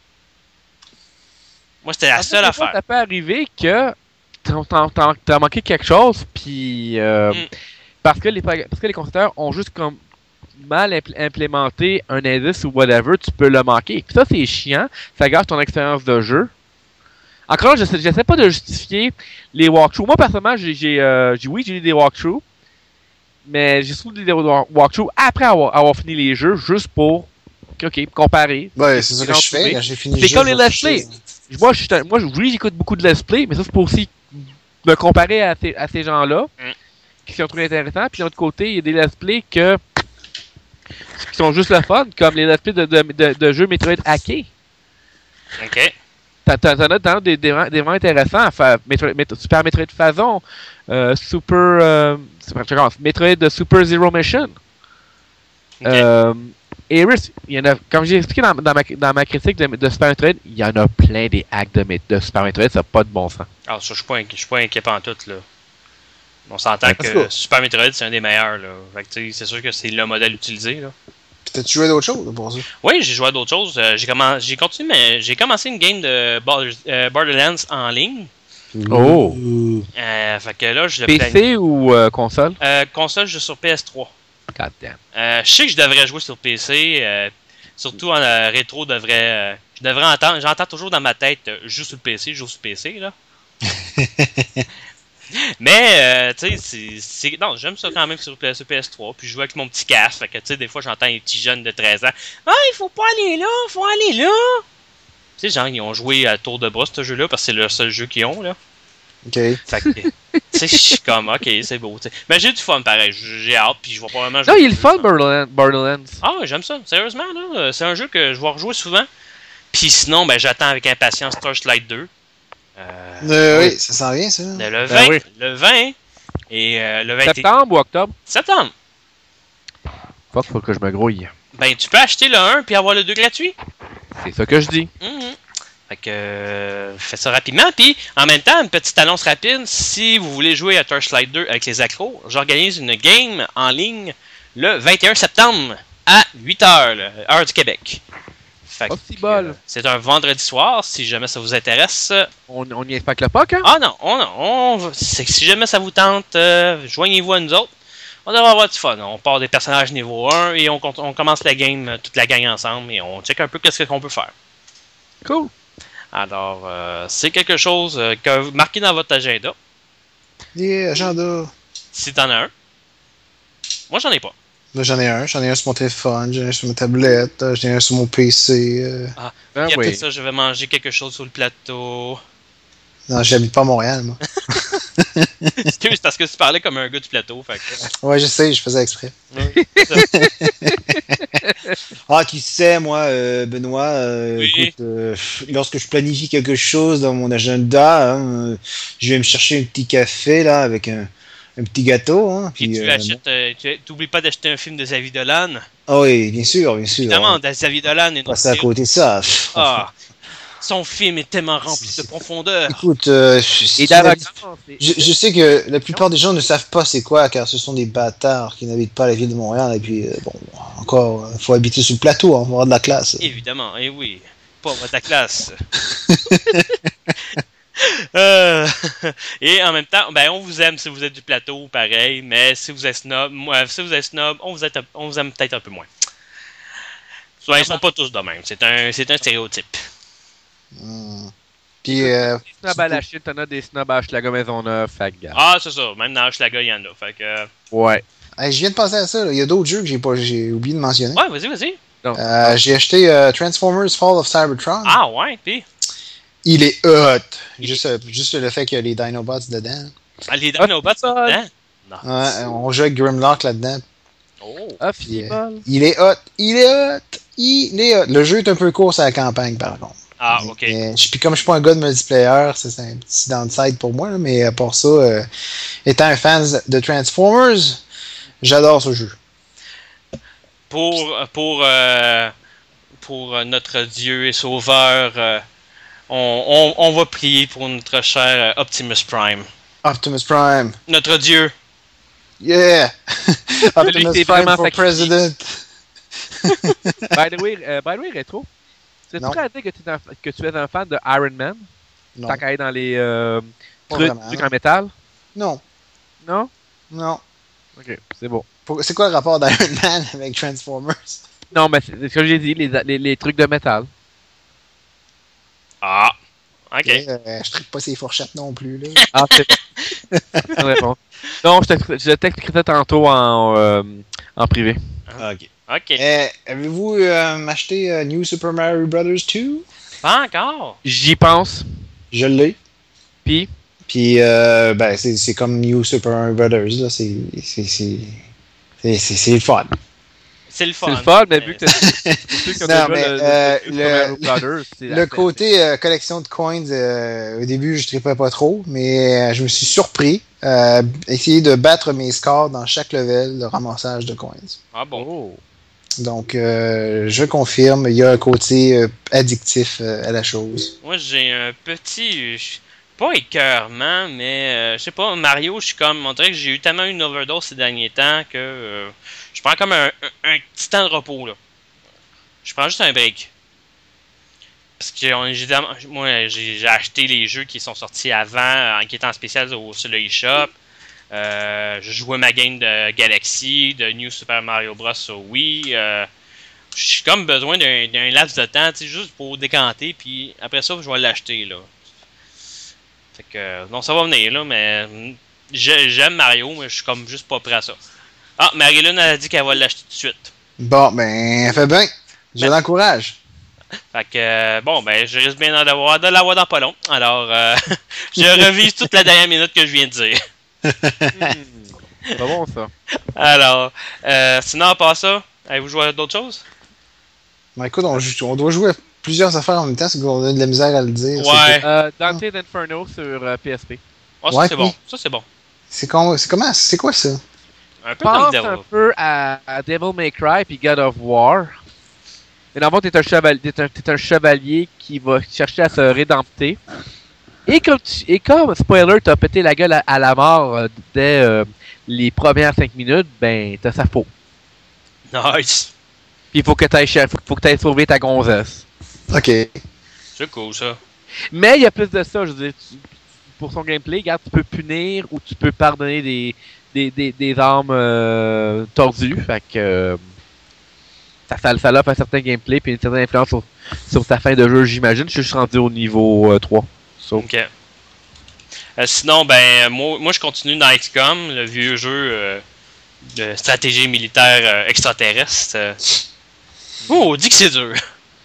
Moi, c'était la seule affaire. Ça peut arriver que t'as manqué quelque chose, puis parce que les constructeurs ont juste comme mal implémenté un indice ou whatever, tu peux le manquer. Puis ça, c'est chiant. Ça gâche ton expérience de jeu. Encore là, j'essaie pas de justifier les walkthroughs. Moi, personnellement, j'ai eu des walkthroughs. Mais j'ai surtout des walkthroughs après avoir fini les jeux, juste pour comparer. Ouais, c'est ça que je fais quand j'ai fini le jeu. C'est comme les let's play. Moi, oui, j'écoute beaucoup de let's play, mais ça, c'est pour aussi me comparer à ces gens-là, qui sont très intéressants. Puis de l'autre côté, il y a des let's play qui sont juste le fun, comme les let's play de jeux Metroid hackés. Ok. T'en as des vraiment intéressants à faire. Super Metroid Phazon, Metroid de Super Zero Mission. Ok. Aeris, il y en a, comme j'ai expliqué dans ma critique de Super Metroid, il y en a plein des hacks de Super Metroid, ça n'a pas de bon sens. Ah, ça, je suis pas inquiet pantoute, là. On s'entend que Super Metroid, c'est un des meilleurs, là. Fait que, c'est sûr que c'est le modèle utilisé, là. Puis t'as-tu joué à d'autres choses pour ça? Oui, j'ai joué à d'autres choses. J'ai continué, mais j'ai commencé une game de Borderlands en ligne. Oh! Fait que là, je le PC ou console? Console, je suis sur PS3. God damn. Je sais que je devrais jouer sur PC. Surtout en rétro, je devrais entendre. J'entends toujours dans ma tête, je joue sur le PC, là. Mais, tu sais, non, j'aime ça quand même sur PS3. Puis je joue avec mon petit casque. Fait que, tu sais, des fois, j'entends les petits jeunes de 13 ans. Ah, il faut pas aller là, faut aller là. Tu sais, genre, ils ont joué à tour de bras, ce jeu-là, parce que c'est le seul jeu qu'ils ont, là. Ok. Fait que, tu sais, je suis comme, ok, c'est beau, tu sais. Mais j'ai du fun, pareil. J'ai hâte, puis je vais probablement jouer. Non, il est le fun, Borderlands. Ah, j'aime ça. Sérieusement, là, c'est un jeu que je vais rejouer souvent. Puis sinon, ben, j'attends avec impatience Torchlight 2. Oui, ça s'en vient, ça. Le 20. Ben oui. Le 20. Et le 20. Septembre ou octobre? Septembre. Faut que je me grouille. Ben, tu peux acheter le 1 puis avoir le 2 gratuit. C'est ça que je dis. Fait que faites ça rapidement. Puis en même temps, une petite annonce rapide. Si vous voulez jouer à Torchlight 2 avec les accros, j'organise une game en ligne le 21 septembre à 8h, heure du Québec. Fait que, c'est un vendredi soir, si jamais ça vous intéresse. On y est pas que le POC, hein? Ah non, si jamais ça vous tente, joignez-vous à nous autres. On devrait avoir du fun. On part des personnages niveau 1 et on commence la game, toute la gang ensemble, et on check un peu qu'est-ce qu'on peut faire. Cool. Alors, c'est quelque chose que vous marquez dans votre agenda. Yeah, agenda. Si t'en as un. Moi, j'en ai pas. Là, j'en ai un sur mon téléphone, j'en ai un sur ma tablette, j'en ai un sur mon PC. Puis après ça, je vais manger quelque chose sur le plateau. Non, j'habite pas à Montréal, moi. C'est parce que tu parlais comme un gars du plateau. Fait que... Ouais, je sais, je faisais exprès. Oui, tu sais, moi, Benoît, oui. écoute, lorsque je planifie quelque chose dans mon agenda, je vais me chercher un petit café là avec un petit gâteau. Hein, puis tu achètes, t'oublies pas d'acheter un film de Xavier Dolan. Ah oui, bien sûr. Évidemment, Xavier Dolan est passer à côté de ça. Son film est tellement rempli de profondeur. Écoute, je sais que la plupart des gens ne savent pas c'est quoi, car ce sont des bâtards qui n'habitent pas la ville de Montréal. Et puis, encore, il faut habiter sur le plateau, hein, pour avoir de la classe. Évidemment, et oui, pas avoir de la classe. Et en même temps, ben, on vous aime si vous êtes du plateau, pareil, mais si vous êtes snob, on vous aime peut-être un peu moins. Ils ne sont pas tous de même. C'est un stéréotype. Puis, des snobs à la Chine, t'en as des snobs à Hochelaga Maisonneuve, fait que... Ah, c'est ça. Même dans Hochelaga, il y en a. Fait que... Ouais. Je viens de penser à ça. Là. Il y a d'autres jeux que j'ai oublié de mentionner. Ouais, vas-y. J'ai acheté Transformers Fall of Cybertron. Ah, ouais, puis... Il est hot. Juste le fait qu'il y a les Dinobots dedans. Ah, les Dinobots dedans? Non. Ouais, on joue avec Grimlock là-dedans. Oh. Puis, il est hot. Le jeu est un peu court sur la campagne, par contre. Ah, ok. Puis comme je suis pas un gars de multiplayer, c'est un petit downside pour moi, là, mais pour ça, étant un fan de Transformers, j'adore ce jeu. Pour notre Dieu et Sauveur, on va prier pour notre cher Optimus Prime. Optimus Prime. Notre Dieu. Yeah! Optimus Prime for President. By the way, Rétro, c'est prêt à dire que tu es un fan de Iron Man? Non. Tant qu'à aller dans les trucs en hein. métal? Non. Non? Non. Ok, c'est bon. C'est quoi le rapport d'Iron Man avec Transformers? Non, mais c'est ce que j'ai dit, les trucs de métal. Ah, ok. Je tripe pas ces fourchettes non plus, là. Ah, c'est bon. C'est bon. Non, je t'expliquerai ça tantôt en privé. Ok. Ok. Avez-vous acheté New Super Mario Bros. 2? Pas encore. J'y pense. Je l'ai. Puis, ben, c'est comme New Super Mario Bros. Là. C'est le fun. C'est le fun. C'est le fun, mais vu que c'est Non, mais le côté collection de coins, au début, je tripais pas trop, mais je me suis surpris essayer de battre mes scores dans chaque level de ramassage de coins. Ah bon? Oh. Donc, je confirme, il y a un côté addictif à la chose. Moi, j'ai un petit... pas écœurement, mais je sais pas, Mario, je suis comme... On dirait que j'ai eu tellement une overdose ces derniers temps que je prends comme un petit temps de repos, là. Je prends juste un break. Parce que moi, j'ai acheté les jeux qui sont sortis avant, qui étaient en spécial sur le eShop. Je jouais ma game de Galaxy, de New Super Mario Bros. Sur Wii. J'ai comme besoin d'un laps de temps, juste pour décanter, puis après ça, je vais l'acheter, là. Fait que, non, ça va venir, là, mais j'aime Mario, mais je suis comme juste pas prêt à ça. Ah, Marilyn, elle a dit qu'elle va l'acheter tout de suite. Bon, ben, elle fait bien. Je l'encourage. Fait que, bon, ben, je risque bien de l'avoir dans pas long. Alors, je revise toute la dernière minute que je viens de dire. C'est pas bon, ça. Alors, sinon, à part ça, avez-vous joué à d'autres choses? Ben, écoute, on doit jouer à plusieurs affaires en même temps, c'est qu'on a de la misère à le dire. Ouais. Dante's Inferno sur PSP. Oh, ça, Ouais, c'est puis- bon. Ça, c'est bon. C'est quoi ça? Un peu comme Pense Devil. un peu à Devil May Cry puis God of War. Mais dans le fond, t'es un chevalier qui va chercher à se rédempter. Et comme spoiler, t'as pété la gueule à la mort dès les premières 5 minutes, ben t'as sa peau. Nice. Puis il faut que t'ailles sauver ta gonzesse. Ok. C'est cool, ça. Mais il y a plus de ça, je veux dire, pour son gameplay, regarde, tu peux punir ou tu peux pardonner des armes tordues. Fait que ça offre un certain gameplay puis une certaine influence sur ta fin de jeu, j'imagine. Je suis rendu au niveau 3. So. Ok. Sinon, ben, moi, je continue dans XCOM, le vieux jeu de stratégie militaire extraterrestre. Oh, dis que c'est dur.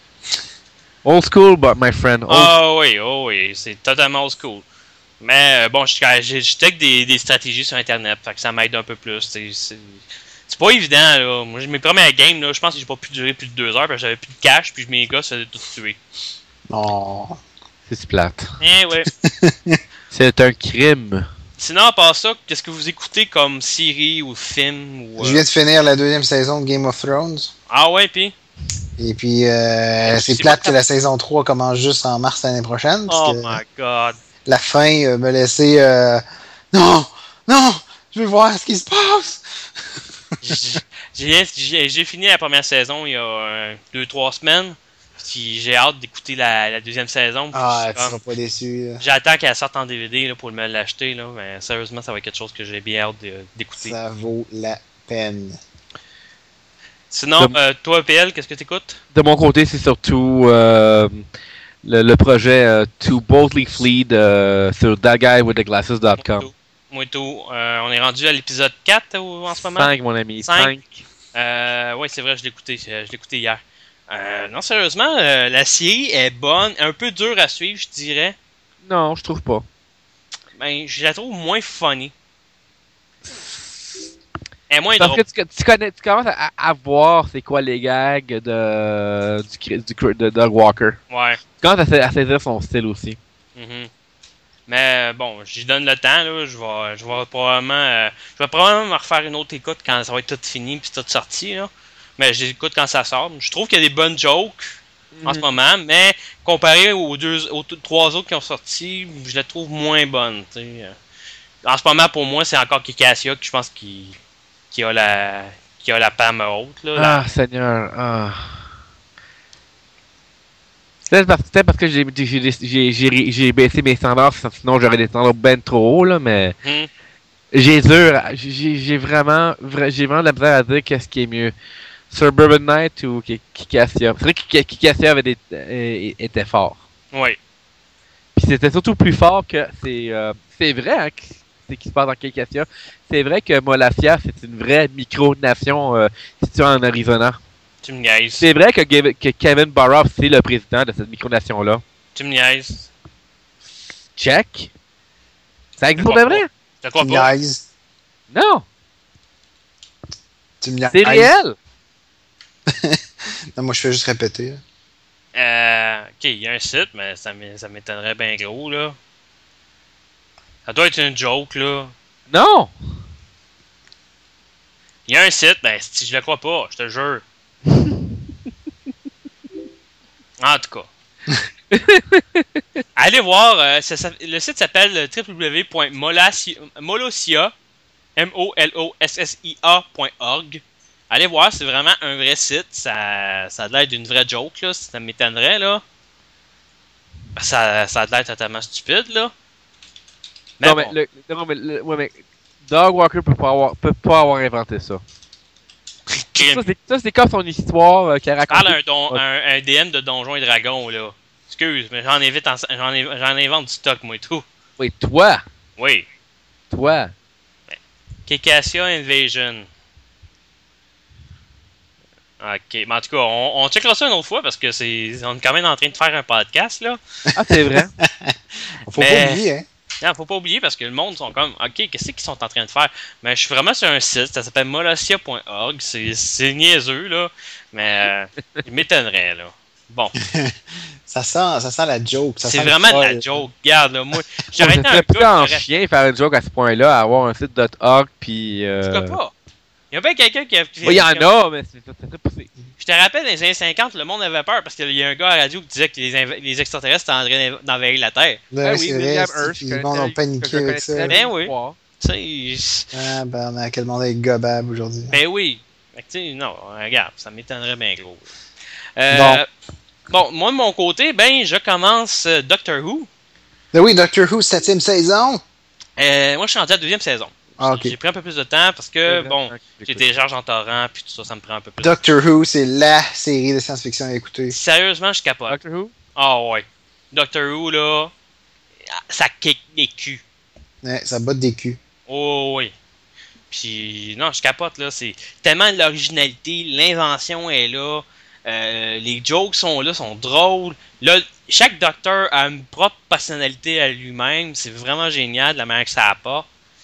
Old school, but my friend. Oh oui, c'est totalement old school. Mais bon, je tech des stratégies sur Internet, fait que ça m'aide un peu plus. C'est pas évident, là. Moi, mes premières games, là, je pense que j'ai pas pu durer plus de 2 heures parce que j'avais plus de cash, puis mes gars se faisaient tous tuer. Non. C'est plate. Eh ouais. C'est un crime. Sinon, à part ça, qu'est-ce que vous écoutez comme série ou film ou, Je viens de finir la 2e saison de Game of Thrones. Ah ouais, puis? Et puis, c'est c'est plate pas que la saison 3 commence juste en mars l'année prochaine. Parce Oh que my god. la fin me laissait... Non! Je veux voir ce qui se passe! J'ai fini la première saison il y a 2-3 semaines. Puis j'ai hâte d'écouter la deuxième saison. Ah, tu seras pas déçu. Là. J'attends qu'elle sorte en DVD là, pour me l'acheter. Là, mais sérieusement, ça va être quelque chose que j'ai bien hâte d'écouter. Ça vaut la peine. Sinon, toi, PL, qu'est-ce que t'écoutes? De mon côté, c'est surtout le projet To Boldly Flee sur thatguywiththeglasses.com. Moi tout. On est rendu à l'épisode 4 en ce moment? 5, mon ami. 5. Oui, c'est vrai, je l'ai écouté hier. Non, sérieusement, la série est bonne, un peu dure à suivre, je dirais. Non, je trouve pas. Ben, je la trouve moins funny. Elle est moins Parce drôle. que tu commences à voir c'est quoi les gags de Doug Walker. Ouais. Tu commences à saisir son style aussi. Mm-hmm. Mais bon, j'y donne le temps, là. Je vais probablement me refaire une autre écoute quand ça va être tout fini puis tout sorti, là. Mais je l'écoute quand ça sort. Je trouve qu'il y a des bonnes jokes en ce moment, mais comparé aux 3 autres qui ont sorti, je la trouve moins bonne. T'sais. En ce moment, pour moi, c'est encore Kikassia que je pense qui a la palme haute. Là, Ah, Seigneur. Ah. C'est parce que j'ai baissé mes standards, sinon j'aurais des standards ben trop hauts, là, mais j'ai vraiment de la misère à dire qu'est-ce qui est mieux. Suburban Night ou Kikassia. C'est vrai que Kikassia était fort. Oui. Puis c'était surtout plus fort que c'est vrai hein, c'est qui se passe dans Kikassia. C'est vrai que Molafia, c'est une vraie micronation située en Arizona. Tu me niaises. C'est vrai que Kevin Boroff, c'est le président de cette micronation-là. Tu me niaises. Check. Ça existe pour de vrai? Je te crois Tu pas. me niaises. Non. Tu me niaises. C'est réel. Non, moi, je fais juste répéter. Ok, il y a un site, mais ça m'étonnerait bien gros, là. Ça doit être une joke, là. Non! Il y a un site, ben, si je le crois pas, je te jure. En tout cas. Allez voir, le site s'appelle www.molossia, molossia.org. Allez voir, c'est vraiment un vrai site. Ça a l'air d'une vraie joke, là. Ça m'étonnerait, là. Ça a l'air totalement stupide, là. Mais Non, bon. ouais, mais Dog Walker peut pas avoir inventé ça. Ça, c'est comme son histoire qu'elle raconte. Parle un DM de Donjons et Dragons, là. Excuse, mais j'en invente du stock, moi et tout. Oui, toi! Oui. Toi! Kekassia Invasion. Ok, mais en tout cas, on checkera ça une autre fois parce que on est quand même en train de faire un podcast, là. Ah, c'est vrai? Faut pas oublier, hein. Non, faut pas oublier parce que le monde sont comme, ok, qu'est-ce qu'ils sont en train de faire? Mais je suis vraiment sur un site, ça s'appelle molossia.org, c'est niaiseux, là, mais il m'étonnerait, là. Bon. Ça sent la joke. C'est vraiment de la joke. Regarde, là, moi, j'aurais été un serait plus gars... en chien faire une joke à ce point-là, avoir un site .org, puis... Pourquoi pas? Il y a bien quelqu'un qui a... Oui, il y en a, mais c'est très poussé. Je te rappelle, dans les années 50, le monde avait peur parce qu'il y a un gars à la radio qui disait que les extraterrestres étaient en train d'envahir la Terre. Ben, oui, c'est William vrai, Hirsch, le monde a paniqué avec ça. Ben oui. Tu sais... Ah, ben, quel monde est gobable aujourd'hui. Ben oui. Fait que, tu sais, non, regarde, ça m'étonnerait bien gros. Bon, moi, de mon côté, ben, je commence Doctor Who. Ben oui, Doctor Who, 7e saison. Moi, je suis rendu à la 2e saison. Ah, ok. J'ai pris un peu plus de temps parce que, bon, j'ai télécharge en torrent, puis tout ça, ça me prend un peu plus de temps. Doctor Who, c'est la série de science-fiction à écouter. Sérieusement, je capote. Doctor Who? Ah ouais. Doctor Who, là, ça kick des culs. Ouais, ça botte des culs. Oh oui. Puis, non, je capote, là. C'est tellement de l'originalité, l'invention est là, les jokes sont là, sont drôles. Là, chaque docteur a une propre personnalité à lui-même. C'est vraiment génial de la manière que ça apporte.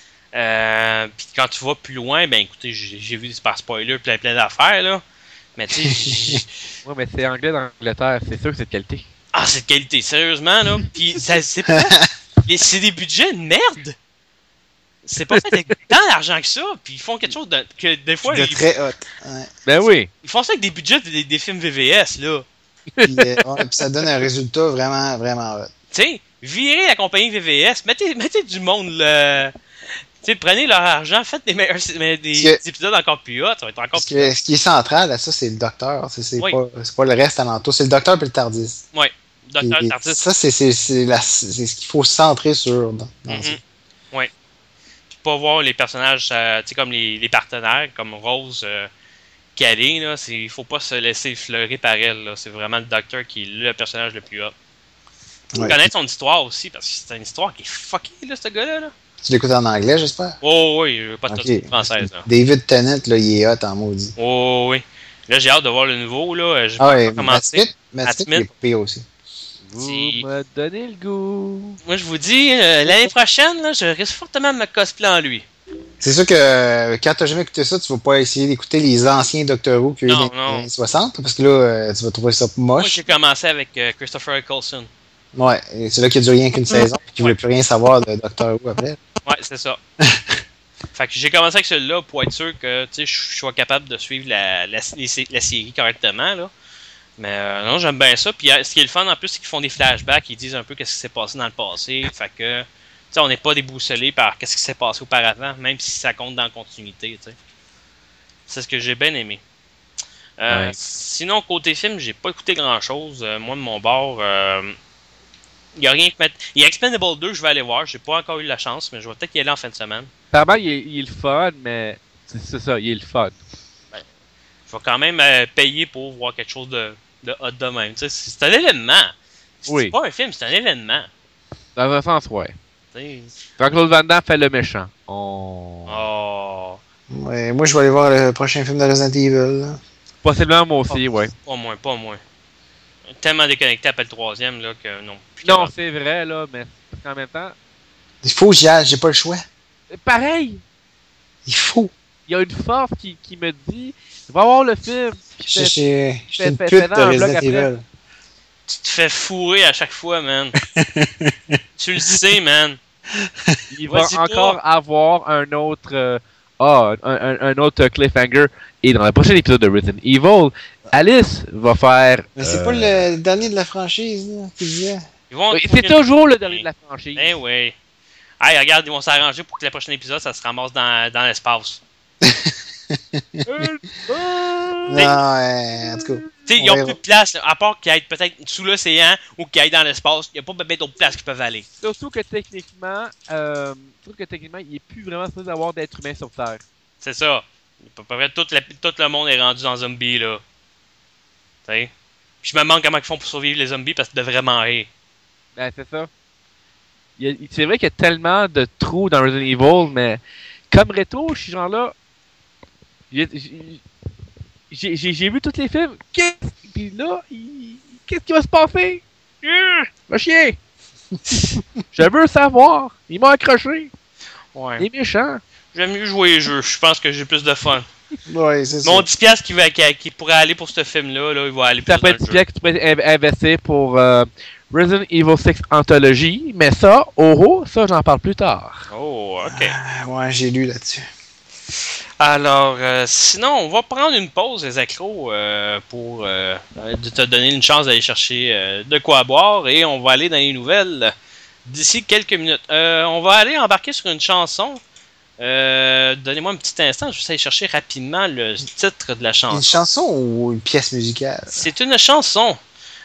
Puis quand tu vas plus loin, ben écoutez, j'ai vu par spoiler plein d'affaires, là. Mais tu sais... Ouais, mais c'est anglais d'Angleterre, c'est sûr que c'est de qualité. Ah, c'est de qualité, sérieusement, là. Puis c'est c'est des budgets de merde. C'est pas fait avec tant d'argent que ça. Puis ils font quelque chose que des fois... De très hot. Ouais. Ben oui. Ils font ça avec des budgets des films VVS, là. Puis, ouais, puis ça donne un résultat vraiment, vraiment hot. Tu sais, virez la compagnie VVS, mettez du monde, là. Tu sais, prenez leur argent, faites des épisodes encore plus hot, ça va être encore plus hot. Ce qui est central à ça, c'est le docteur. C'est Oui. pas le reste alentour. C'est le docteur et le TARDIS. Oui, docteur Et Tardis. ça, c'est ce qu'il faut se centrer sur. Oui. Puis pas voir les personnages, tu sais, comme les partenaires, comme Rose, Calais, là, il faut pas se laisser fleurer par elle, là. C'est vraiment le docteur qui est le personnage le plus hot. Faut connaître son histoire aussi, parce que c'est une histoire qui est fuckée, là, ce gars-là, là. Tu l'écoutes en anglais, j'espère? Oh oui, pas de toute française, là. David Tennant, là, il est hot en maudit. Oh oui. Là, j'ai hâte de voir le nouveau, là. Je vais ouais, commencer. Matt Smith, il est pas pire aussi. Vous me donnez le goût. Moi, je vous dis, l'année prochaine, là, je risque fortement de me cosplay en lui. C'est sûr que quand t'as jamais écouté ça, tu vas pas essayer d'écouter les anciens Doctor Who qu'il y a eu dans les années 60, parce que là, tu vas trouver ça moche. Moi, j'ai commencé avec Christopher Eccleston. Ouais, et c'est là qu'il a duré rien qu'une saison, puis qu'il voulait plus rien savoir de Doctor Who après. Ouais, c'est ça. Fait que j'ai commencé avec celui-là pour être sûr que je sois capable de suivre la série correctement, là. Mais non, j'aime bien ça. Puis ce qui est le fun en plus, c'est qu'ils font des flashbacks, ils disent un peu qu'est-ce qui s'est passé dans le passé. Fait que, tu sais, on n'est pas déboussolé par qu'est-ce qui s'est passé auparavant, même si ça compte dans la continuité, tu sais. C'est ce que j'ai bien aimé. Ouais. Sinon, côté film, j'ai pas écouté grand-chose. Moi, de mon bord, il y a rien que mettre. Il y a Expendable 2, je vais aller voir. J'ai pas encore eu la chance, mais je vais peut-être y aller en fin de semaine. Apparemment, il est le fun, mais c'est ça, il est le fun. Je vais quand même payer pour voir quelque chose de hot de même. Tu sais, c'est un événement. C'est pas un film, c'est un événement. Dans un sens, ouais. T'sais... Jean-Claude Van Damme fait le méchant. Oh. Ouais, moi, je vais aller voir le prochain film de Resident Evil. Là. Possiblement, moi aussi, ouais. Pas moins. Tellement déconnecté après le troisième, là, que non. Non, c'est vrai, là, mais en même temps... Il faut que j'y aille, j'ai pas le choix. Pareil! Il faut. Il y a une force qui me dit, va voir le film, puis J'étais une fais pute dans de un blog Resident après. Evil. Tu te fais fourrer à chaque fois, man. Tu le sais, man. Il va Vas-y encore pas. avoir un autre un autre cliffhanger. Et dans le prochain épisode de Resident Evil, Alice va faire. Mais c'est pas le dernier de la franchise, là, qui disait. Ils vont Oui, trouver c'est une- toujours le dernier de la franchise. Eh oui. Hey, regarde, ils vont s'arranger pour que le prochain épisode, ça se ramasse dans l'espace. Non, en tout cas. Tu sais, ils On ont verra. plus de place, là, à part qu'ils aillent peut-être sous l'océan ou qu'ils aillent dans l'espace. Il n'y a pas bien d'autres places qu'ils peuvent aller. Surtout que techniquement, il est plus vraiment supposé d'avoir d'être humain sur Terre. C'est ça. À peu près tout le monde est rendu dans zombie, là. Tu sais. Puis je me demande comment ils font pour survivre les zombies parce qu'ils devraient mourir. Ben, c'est ça. C'est vrai qu'il y a tellement de trous dans Resident Evil, mais comme rétro, je suis genre là. J'ai vu tous les films. Puis là, qu'est-ce qui va se passer? Va chier! Je veux savoir. Il m'a accroché. Ouais. Il est méchant. J'aime mieux jouer les jeux. Je pense que j'ai plus de fun. Ouais, c'est ça. Mon 10$ qui pourrait aller pour ce film-là, là, il va aller plus Ça peut dans être le jeu. bien que tu peux investir pour Resident Evil 6 Anthology, mais ça, ça j'en parle plus tard. Oh, ok. Ouais, j'ai lu là-dessus. Alors, sinon, on va prendre une pause, les accros, pour te donner une chance d'aller chercher de quoi boire et on va aller dans les nouvelles d'ici quelques minutes. On va aller embarquer sur une chanson. Donnez-moi un petit instant, je vais aller chercher rapidement le titre de la chanson. Une chanson ou une pièce musicale? C'est une chanson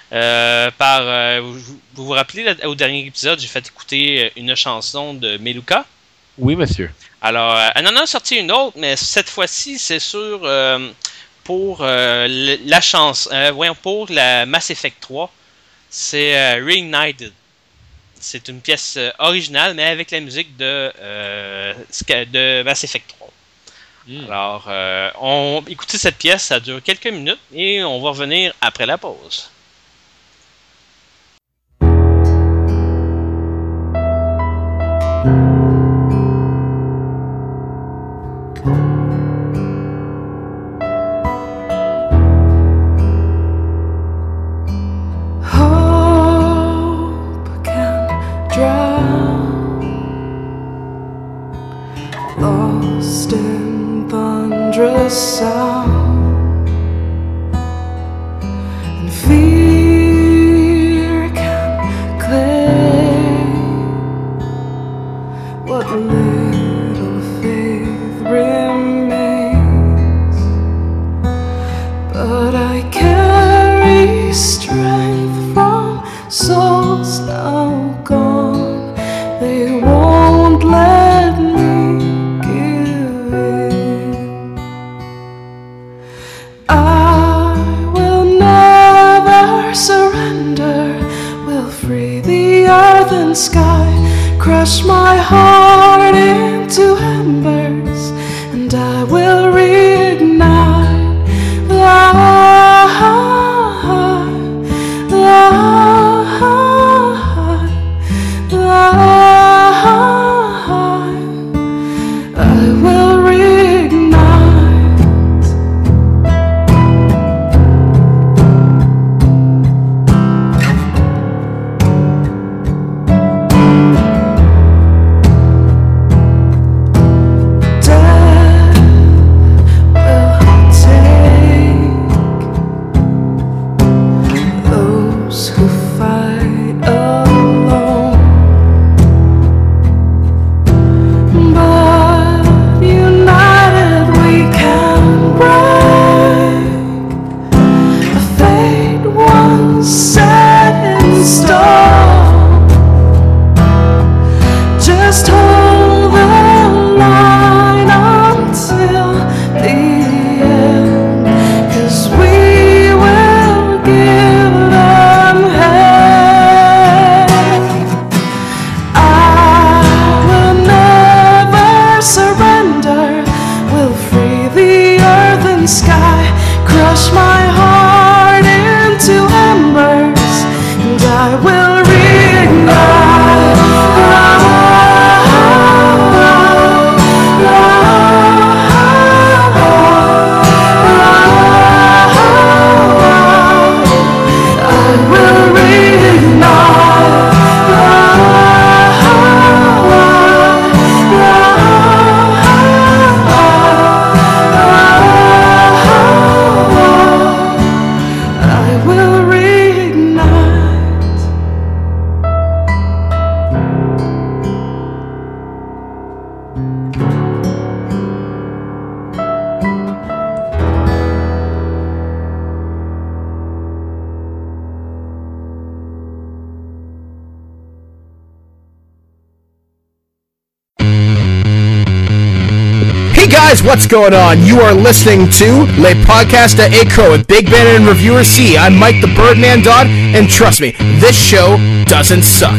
vous vous rappelez, au dernier épisode, j'ai fait écouter une chanson de Meluka. Oui, monsieur. Alors, elle en a sorti une autre, mais cette fois-ci, c'est pour la chanson, pour la Mass Effect 3. C'est Reignited. C'est une pièce originale, mais avec la musique de Mass Effect 3. Alors, écoutez cette pièce, ça dure quelques minutes et on va revenir après la pause. Lost in thunderous sound, and fear can claim what little faith remains. But I carry strength from souls now gone. They won't let me give in. I will never surrender. Will free the earth and sky, crush my heart into embers, and I will reignite the I will reignite. Death will take those who fight alone. But united we can break a fate once set in stone. Just hold the line until the end, 'cause we will give them hell. I will never surrender, will free the earth and sky, crush my heart into embers, and I will reignite. I guys, what's going on? You are listening to Le Podcast à Écho with Big Ben and Reviewer C. I'm Mike the Birdman Dodd, and trust me, this show doesn't suck.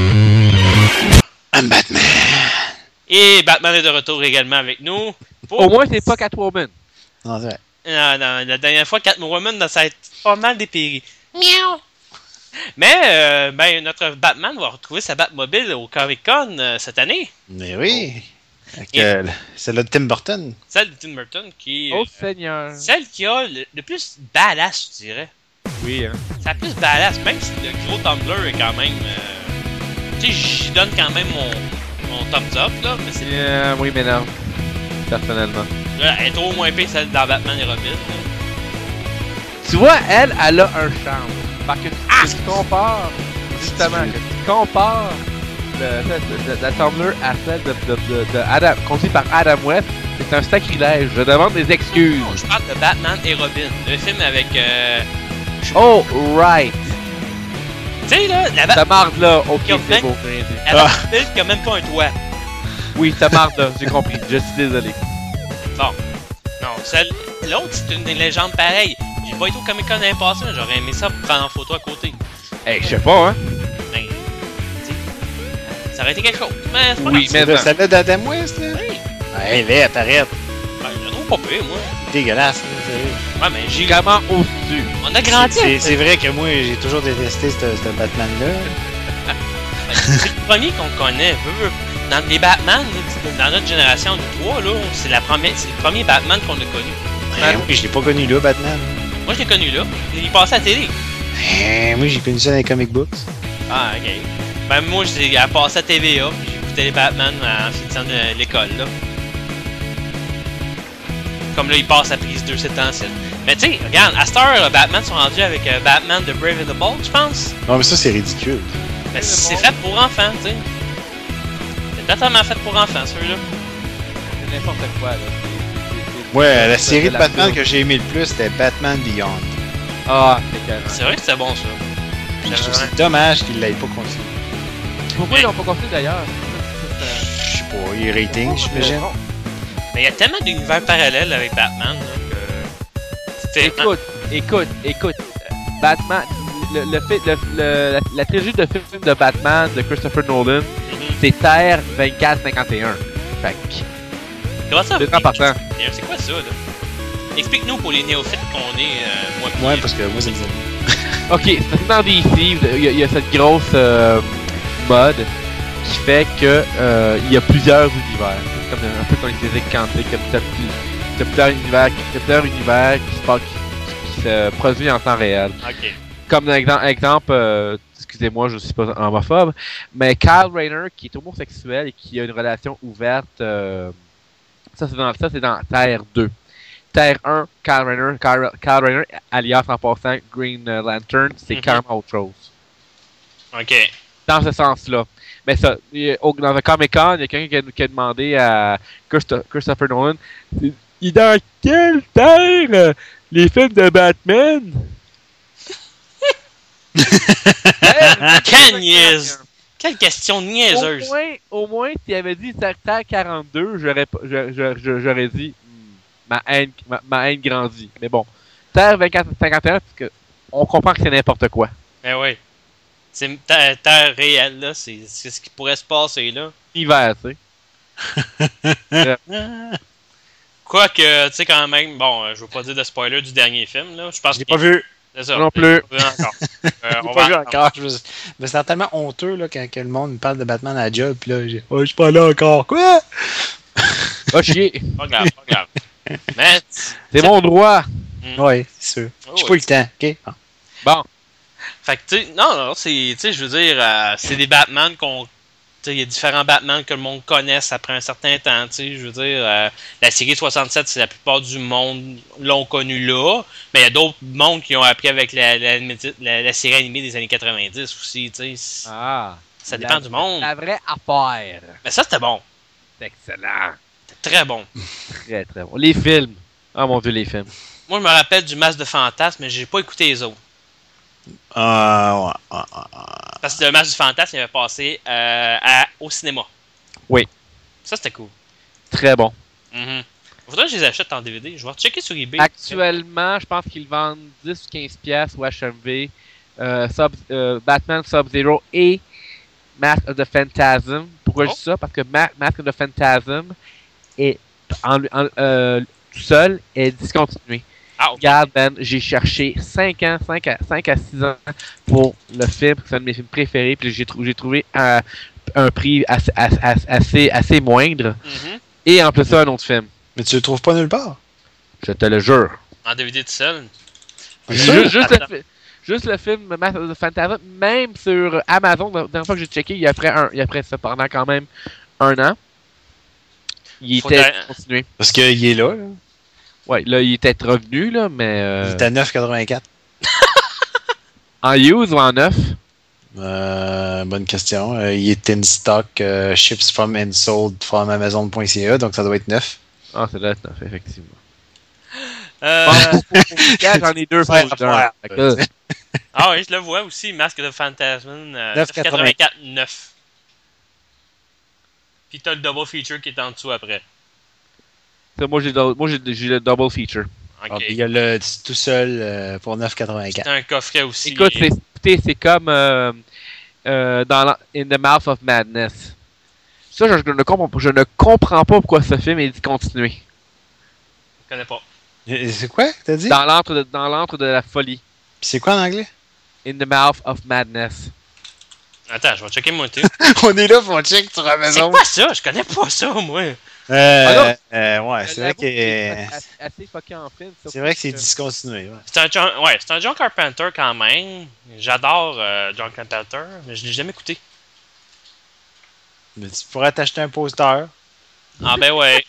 I'm Batman. Et Batman est de retour également avec nous. Au moins, c'est pas Catwoman. Non, c'est vrai. Non, la dernière fois, Catwoman, ça a été pas mal dépéri. Miaou! Mais, notre Batman va retrouver sa Batmobile au Comic-Con cette année. Mais oui. Celle-là de Tim Burton. Celle de Tim Burton qui est Oh Seigneur. celle qui a le plus badass, je dirais. Oui, hein. C'est la plus badass, même si le gros Tumblr est quand même... tu sais, j'y donne quand même mon thumbs up, là, mais c'est... Oui, mais non. Personnellement. Là, elle est trop moins pire celle dans Batman et Robin. Là. Tu vois, elle a un charme. Parce que tu compares, justement, que tu compares la Tumblr à celle de Adam, conçue par Adam West, c'est un sacrilège. Je demande des excuses. Je parle de Batman et Robin, le film avec... Oh, right. Tu sais, là, la Ta marde là, ok, Qui a c'est fait- beau. Batmobile qui a même pas un toit. Oui, ta marde là, j'ai compris. Je suis désolé. Bon. Non, l'autre, c'est une légende pareille. J'ai pas été au Comic-Con l'année passée, mais j'aurais aimé ça pour prendre en photo à côté. Hey, je sais pas, hein. Ben, tu sais, ça aurait été quelque chose. Mais c'est pas Oui, grave. mais Celle-là d'Adam West, là. Oui. Ouais, là, apparaît. Ben, je la trouve pas pire, moi. Dégueulasse, là, sérieux. Ouais, mais j'ai... Vraiment au-dessus. On a grandi. C'est vrai que moi, j'ai toujours détesté ce Batman-là. C'est le premier qu'on connaît. Dans les Batman, là, dans notre génération de 3, là, c'est le premier Batman qu'on a connu. Oui, je l'ai pas connu là, Batman. Moi, je l'ai connu là. Il passait à la télé. Moi, j'ai connu ça dans les comic books. Ah, ok. Ben, moi, j'ai passé à TVA, puis j'écoutais les Batman en finissant de l'école, là. Comme là, il passe à prise 2 cette temps-ci. Mais tu sais, regarde, à cette heure, Batman sont rendus avec Batman de Brave and the Bold, je pense. Non, mais ça, c'est ridicule. Ben, c'est fait pour enfants, tu sais. C'est totalement fait pour enfants, ceux-là. C'est n'importe quoi, là. Ouais, la série de la Batman film. que j'ai aimé le plus, c'était Batman Beyond. Ah, c'est carré. C'est vrai que c'était bon, ça. Je trouve que c'est dommage qu'ils l'aient pas continué. Pourquoi ils l'ont pas continué d'ailleurs? Je sais pas, les ratings, j'imagine. Mais il y a tellement d'univers parallèles avec Batman, là, que... C'était... Écoute. Batman, la trilogie de films de Batman de Christopher Nolan, c'est Terre 2451. Fait que, Comment ça? 2 ans par temps. C'est quoi ça, là? Explique-nous pour les néophytes qu'on est, moi pis Ouais, lui. parce que moi, ça me dit. Ok, c'est dans DC, il y a cette grosse mode qui fait que il y a plusieurs univers. C'est comme un peu comme les physiques quantiques, t'as plusieurs univers qui se produisent en temps réel. Ok. Comme exemple, excusez-moi, je suis pas homophobe, mais Kyle Rayner qui est homosexuel et qui a une relation ouverte, ça c'est dans Terre 2. Terre 1, Kyle Rayner, alias en passant Green Lantern, c'est carrément autre chose. Ok. Dans ce sens-là. Mais ça, dans un Comic-Con, il y a quelqu'un qui a demandé à Christopher Nolan, il est dans quelle terre les films de Batman? Quelle niaise! Quelle question niaiseuse! Au moins, s'il avait dit Terre 42, j'aurais dit ma haine grandit. Mais bon, Terre 2451, parce que on comprend que c'est n'importe quoi. Mais oui. C'est terre réelle, là. C'est ce qui pourrait se passer, là. Hiver, tu sais. Quoique, tu sais, quand même, bon, je veux pas dire de spoiler du dernier film, là. Je pense Je l'ai pas vu. C'est ça. Non plus. Je l'ai pas vu encore. Je l'ai pas vu encore. Je me sens tellement honteux là, quand que le monde me parle de Batman à la job. Puis là, je suis pas là encore. Quoi? Va chier. Pas grave, pas grave. Mais. C'est mon droit. Ouais, c'est sûr. J'ai pas eu le temps. Ok. Ah. Bon. Fait que, tu sais, non, c'est, tu sais, je veux dire, c'est des Batman qu'on. Tu sais, il y a différents Batman que le monde connaisse après un certain temps, tu sais, je veux dire, la série 67, c'est la plupart du monde l'ont connu là, mais il y a d'autres mondes qui ont appris avec la série animée des années 90 aussi, tu sais. Ah. Ça dépend du monde. La vraie affaire. Mais ça, c'était bon. C'est excellent. C'était très bon. Très, très bon. Les films. Oh mon Dieu, les films. Moi, je me rappelle du Masque de Fantasme, mais j'ai pas écouté les autres. Parce que le Masque du Fantasme, il avait passé au cinéma. Oui. Ça, c'était cool. Très bon. Mm-hmm. Faudrait que je les achète en DVD. Je vais checker sur eBay. Actuellement, je pense qu'ils vendent 10 ou 15 piastres au HMV. Batman Sub-Zero et Mask of the Phantasm. Pourquoi je dis ça? Parce que Mask of the Phantasm est tout seul est discontinué. Ah, ok. Regarde, Ben, j'ai cherché 5 à 6 ans pour le film, c'est un de mes films préférés, puis j'ai trouvé un prix assez moindre. Mhm. Et en plus ça, un autre film. Mais tu le trouves pas nulle part? Je te le jure. En DVD tout seul. Juste le film Mask of the Phantasm, même sur Amazon, la dernière fois que j'ai checké, il y a après ça, pendant quand même 1 an, il était continué. Parce qu'il est là. Ouais, là, il était revenu, là, mais... Il est à 9,84. En use ou en neuf? Bonne question. Il est in stock, ships from and sold from Amazon.ca, donc ça doit être 9. Ah, ça doit être neuf, effectivement. J'en ai 2 Ouais, pour d'un. Fait que, Ah oui, je le vois aussi, Mask of the Phantasm, 9,84,9. Puis t'as le double feature qui est en dessous après. ça, moi, j'ai le double feature. Ok. Il y a le tout seul pour 9,84. C'est un coffret aussi. Écoute, c'est comme dans In the Mouth of Madness. Ça, je ne comprends pas pourquoi ce film est discontinué. Je connais pas. C'est quoi, t'as dit? Dans l'antre de la folie. Puis c'est quoi en anglais? In the Mouth of Madness. Attends, je vais checker mon tout. On est là pour on check sur Amazon. C'est quoi ça? Je connais pas ça, moi. Ouais, c'est vrai que Assez fucké en film. c'est vrai que c'est discontinué. Ouais. C'est un John Carpenter quand même. J'adore John Carpenter, mais je l'ai jamais écouté. Mais tu pourrais t'acheter un poster. Ah ben ouais.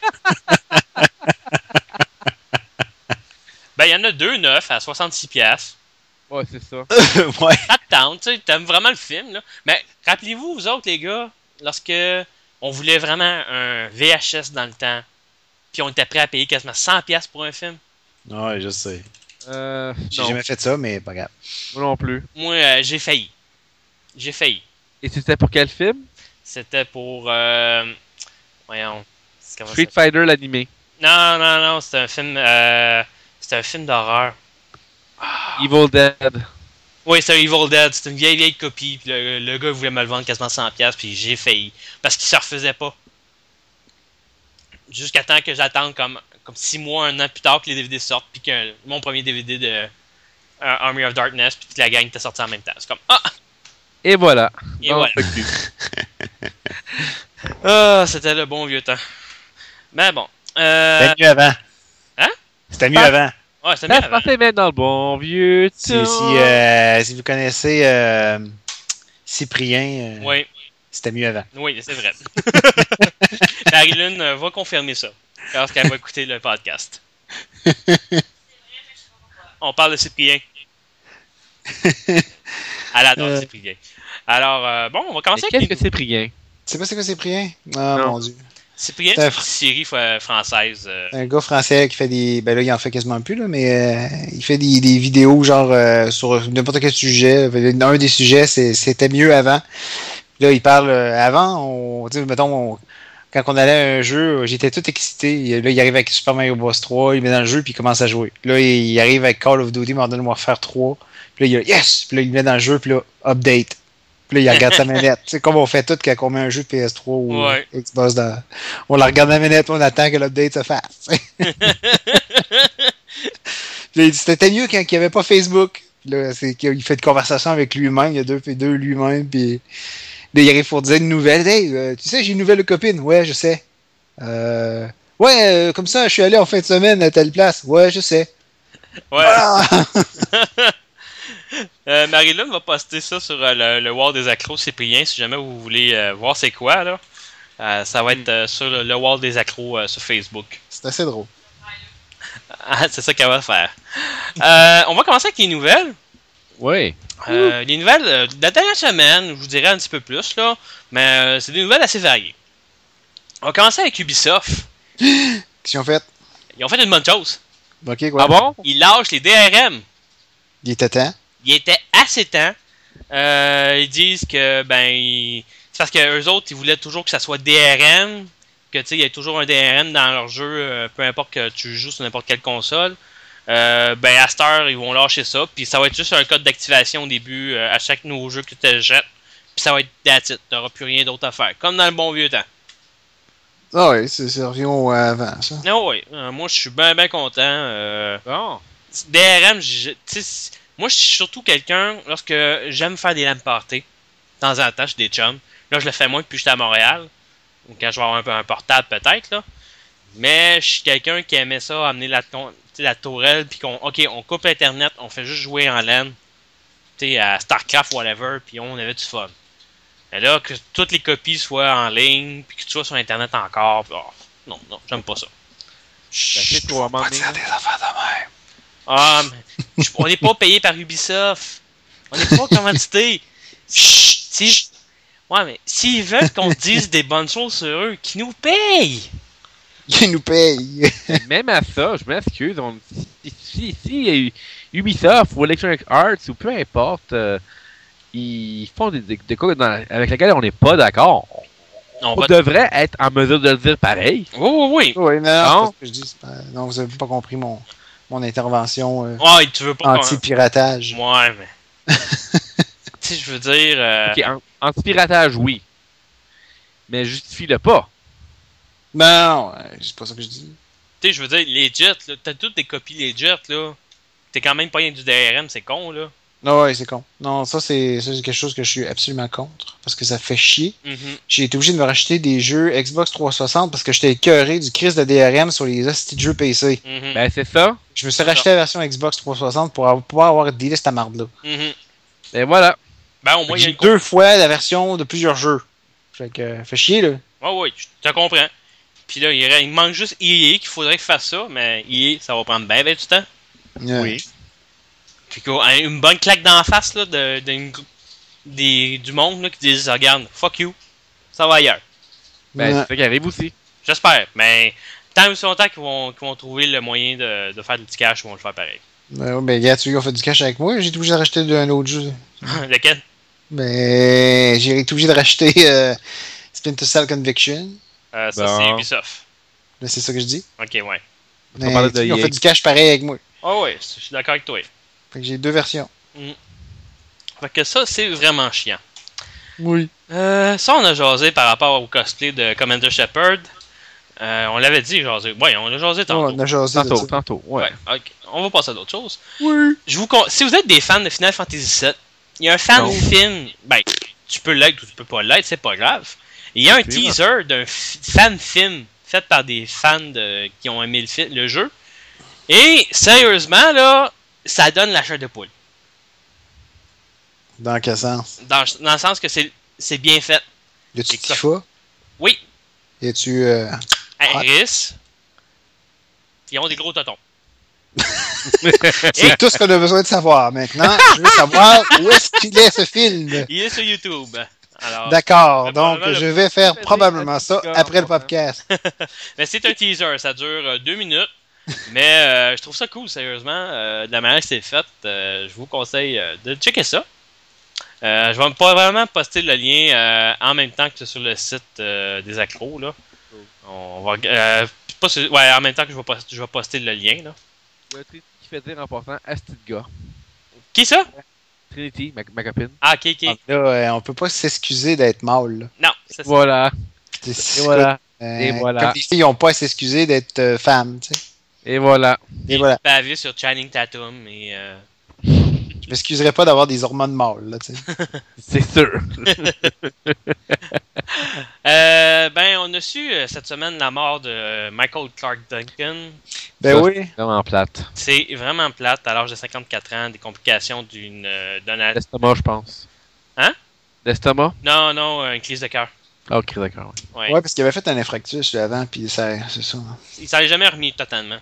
Ben il y en a 2 neufs à 66$. Ouais, c'est ça. Ouais. Ça te tente, tu sais, t'aimes vraiment le film, là. Mais rappelez-vous, vous autres, les gars, lorsque on voulait vraiment un VHS dans le temps, puis on était prêt à payer quasiment 100$ pour un film. Ouais, je sais. J'ai Non, jamais fait ça, mais pas grave. moi non plus. Moi, j'ai failli. J'ai failli. Et c'était pour quel film? C'était pour... voyons. Comment Street ça... Fighter l'animé. Non, c'était un film... c'était un film d'horreur. Evil Dead. Oui, c'est un Evil Dead. C'était une vieille copie. Puis le gars voulait me le vendre quasiment 100$, puis j'ai failli. Parce qu'il se refaisait pas. Jusqu'à temps que j'attende comme 6 mois, 1 an plus tard que les DVD sortent, puis que mon premier DVD de Army of Darkness, puis que la gang était sortie en même temps. C'est comme, ah! Et voilà. Et Donc, voilà. Ah, c'était le bon vieux temps. Mais bon. C'était mieux avant. Hein? C'était mieux avant. Ouais, c'était bien ça se avant. passait même dans le bon vieux temps. Si vous connaissez Cyprien, Oui, c'était mieux avant. oui, c'est vrai. Marilyn va confirmer ça lorsqu'elle va écouter le podcast. On parle de Cyprien. Elle adore Cyprien. Alors, bon, on va commencer Mais avec qu'est-ce que c'est Cyprien? Tu sais pas c'est quoi Cyprien? Ah, Non. mon Dieu. Cyprien, C'est un c'est une série française. Un gars français qui fait des... Ben là, il en fait quasiment plus, là, mais il fait des vidéos genre sur n'importe quel sujet. Un des sujets, c'était mieux avant. Là, il parle avant, mettons, quand on allait à un jeu, j'étais tout excité. Là, il arrive avec Super Mario Bros 3, il met dans le jeu, puis il commence à jouer. Là, il arrive avec Call of Duty Modern Warfare 3. Puis là, il a Yes! Puis là, il met dans le jeu, puis là, update. Puis là, il regarde sa manette. Tu sais, comme on fait tout quand on met un jeu de PS3 ou Ouais. Xbox dans... On la regarde la manette, on attend que l'update se fasse. Puis là, il dit c'était mieux quand il n'y avait pas Facebook. Puis là, c'est qu'il fait une conversation avec lui-même, il y a deux lui-même, puis là, il arrive pour dire une nouvelle. Hey, tu sais, j'ai une nouvelle copine. Ouais, je sais. Comme ça, je suis allé en fin de semaine à telle place. Ouais, je sais. Ouais. Ah! Marilyn va poster ça sur le wall des accros Cyprien si jamais vous voulez voir c'est quoi là. Ça va être sur le wall des accros sur Facebook. C'est assez drôle. Ah, c'est ça qu'elle va faire. On va commencer avec les nouvelles. Oui. Les nouvelles de la dernière semaine, je vous dirais un petit peu plus là, mais c'est des nouvelles assez variées. On va commencer avec Ubisoft. Qu'est-ce qu'ils ont fait? Ils ont fait une bonne chose. Ok, quoi? Ah bon? Ils lâchent les DRM. Il était temps. Il était assez temps. Ils disent que c'est parce que eux autres ils voulaient toujours que ça soit DRM que tu sais, il y a toujours un DRM dans leur jeu, peu importe que tu joues sur n'importe quelle console. Ben à cette heure, ils vont lâcher ça, puis ça va être juste un code d'activation au début à chaque nouveau jeu que tu achètes, puis ça va être that's it, t'auras plus rien d'autre à faire, comme dans le bon vieux temps. Ah oui, ça revient au avant, ça. Ah oui, moi je suis bien content. Bon. DRM, moi je suis surtout quelqu'un, lorsque j'aime faire des LAN parties, de temps en temps, j'ai des chums. Là, je le fais moins depuis que j'étais à Montréal, ou quand je vais avoir un portable peut-être, là. Mais je suis quelqu'un qui aimait ça, amener la tourelle, puis on coupe Internet, on fait juste jouer en LAN, à StarCraft, whatever, puis on avait du fun. Et là, que toutes les copies soient en ligne, puis que tu sois sur Internet encore, pis, non, j'aime pas ça. C'est trop Pas dire des affaires de même. Ah, mais on n'est pas payé par Ubisoft. On n'est pas commandité. Chut. Ouais, mais s'ils veulent qu'on dise des bonnes choses sur eux, qu'ils nous payent. Ils nous payent. Même à ça, je m'excuse. Si Ubisoft ou Electronic Arts ou peu importe, ils font des codes avec lesquels on n'est pas d'accord. On devrait être en mesure de le dire pareil. Oui. Oui, non, c'est ce que je dis. Non, vous avez pas compris mon intervention tu veux pas anti-piratage. Ouais, mais... tu sais, je veux dire... Ok, anti-piratage, oui. Mais justifie-le pas. Non, c'est pas ça que je dis. Tu sais, je veux dire, legit, là, t'as toutes des copies legit, là. T'es quand même pas rien du DRM, c'est con, là. Non, ouais, c'est con. Non, ça c'est quelque chose que je suis absolument contre. Parce que ça fait chier. Mm-hmm. J'ai été obligé de me racheter des jeux Xbox 360 parce que j'étais écœuré du crise de DRM sur les hosties de jeux PC. Mm-hmm. Ben, c'est ça. Je me suis racheté la version Xbox 360 pour pouvoir avoir des listes à marde-là. Mm-hmm. Et voilà. Ben, au moins, il y a j'ai 2 fois la version de plusieurs jeux. Fait que, fait chier, là. Oui, je te comprends. Puis là, il manque juste EA qu'il faudrait qu'il fasse ça, mais EA, ça va prendre bien du temps. Oui. Puis une bonne claque d'en face là, du monde là, qui disent regarde, fuck you, ça va ailleurs. Ben, c'est ça qui arrive aussi. J'espère, mais tant ou si longtemps qu'ils vont trouver le moyen de faire du petit cash, ils vont le faire pareil. Ben, gars, tu as fait du cash avec moi, j'ai été obligé de racheter un autre jeu. Lequel? Ben, j'ai été obligé de racheter Splinter Cell Conviction. Ça, c'est Ubisoft. Là, c'est ça que je dis. Ok, ouais. Mais ils ont fait du cash pareil avec moi. Oh, ouais, je suis d'accord avec toi. Fait que j'ai 2 versions. Fait que ça, c'est vraiment chiant. Oui. Ça, on a jasé par rapport au cosplay de Commander Shepard. On l'avait dit, jasé. Ouais, on a jasé tantôt. On a jasé tantôt. Ouais. Okay. On va passer à d'autres choses. Oui. Si vous êtes des fans de Final Fantasy VII, il y a un fan film. Ben, tu peux l'être ou tu peux pas l'être, c'est pas grave. Il y a un teaser d'un fan film fait par des fans qui ont aimé le jeu. Et sérieusement, là, ça donne la chair de poule. Dans quel sens? Dans le sens que c'est bien fait. Y a-tu Tifa? Oui. Y a-tu... Iris. Ils ont des gros totons. C'est tout ce qu'on a besoin de savoir. Maintenant, je veux savoir où est-ce qu'il est ce film. Il est sur YouTube. D'accord, donc je vais faire probablement ça après le podcast. Mais c'est un teaser, ça dure 2 minutes. Mais je trouve ça cool, sérieusement. De la manière que c'est fait, je vous conseille de checker ça. Je vais pas vraiment poster le lien en même temps que sur le site des accros. Là. On va, en même temps que je vais poster le lien. Là. Trinity qui fait dire en passant Asti de gars. Qui ça? Trinity, ma copine. Ah, ok. Là, on peut pas s'excuser d'être mâle. Là. Non, c'est ça. Voilà. Et voilà. Et voilà. Comme les filles n'ont pas à s'excuser d'être femmes, tu sais. Et voilà. Et voilà. Pavé sur Channing Tatum et... Je m'excuserais pas d'avoir des hormones mâles, là, tu sais. C'est sûr. On a su cette semaine la mort de Michael Clark Duncan. Ben ça, oui. C'est vraiment plate. C'est vraiment plate à l'âge de 54 ans, des complications d'une donation. D'estomac, je pense. Hein? D'estomac? Non, une crise de cœur. Ah, ok, d'accord. Ouais, Ouais, parce qu'il avait fait un infarctus avant, puis c'est ça. Il s'en est jamais remis totalement.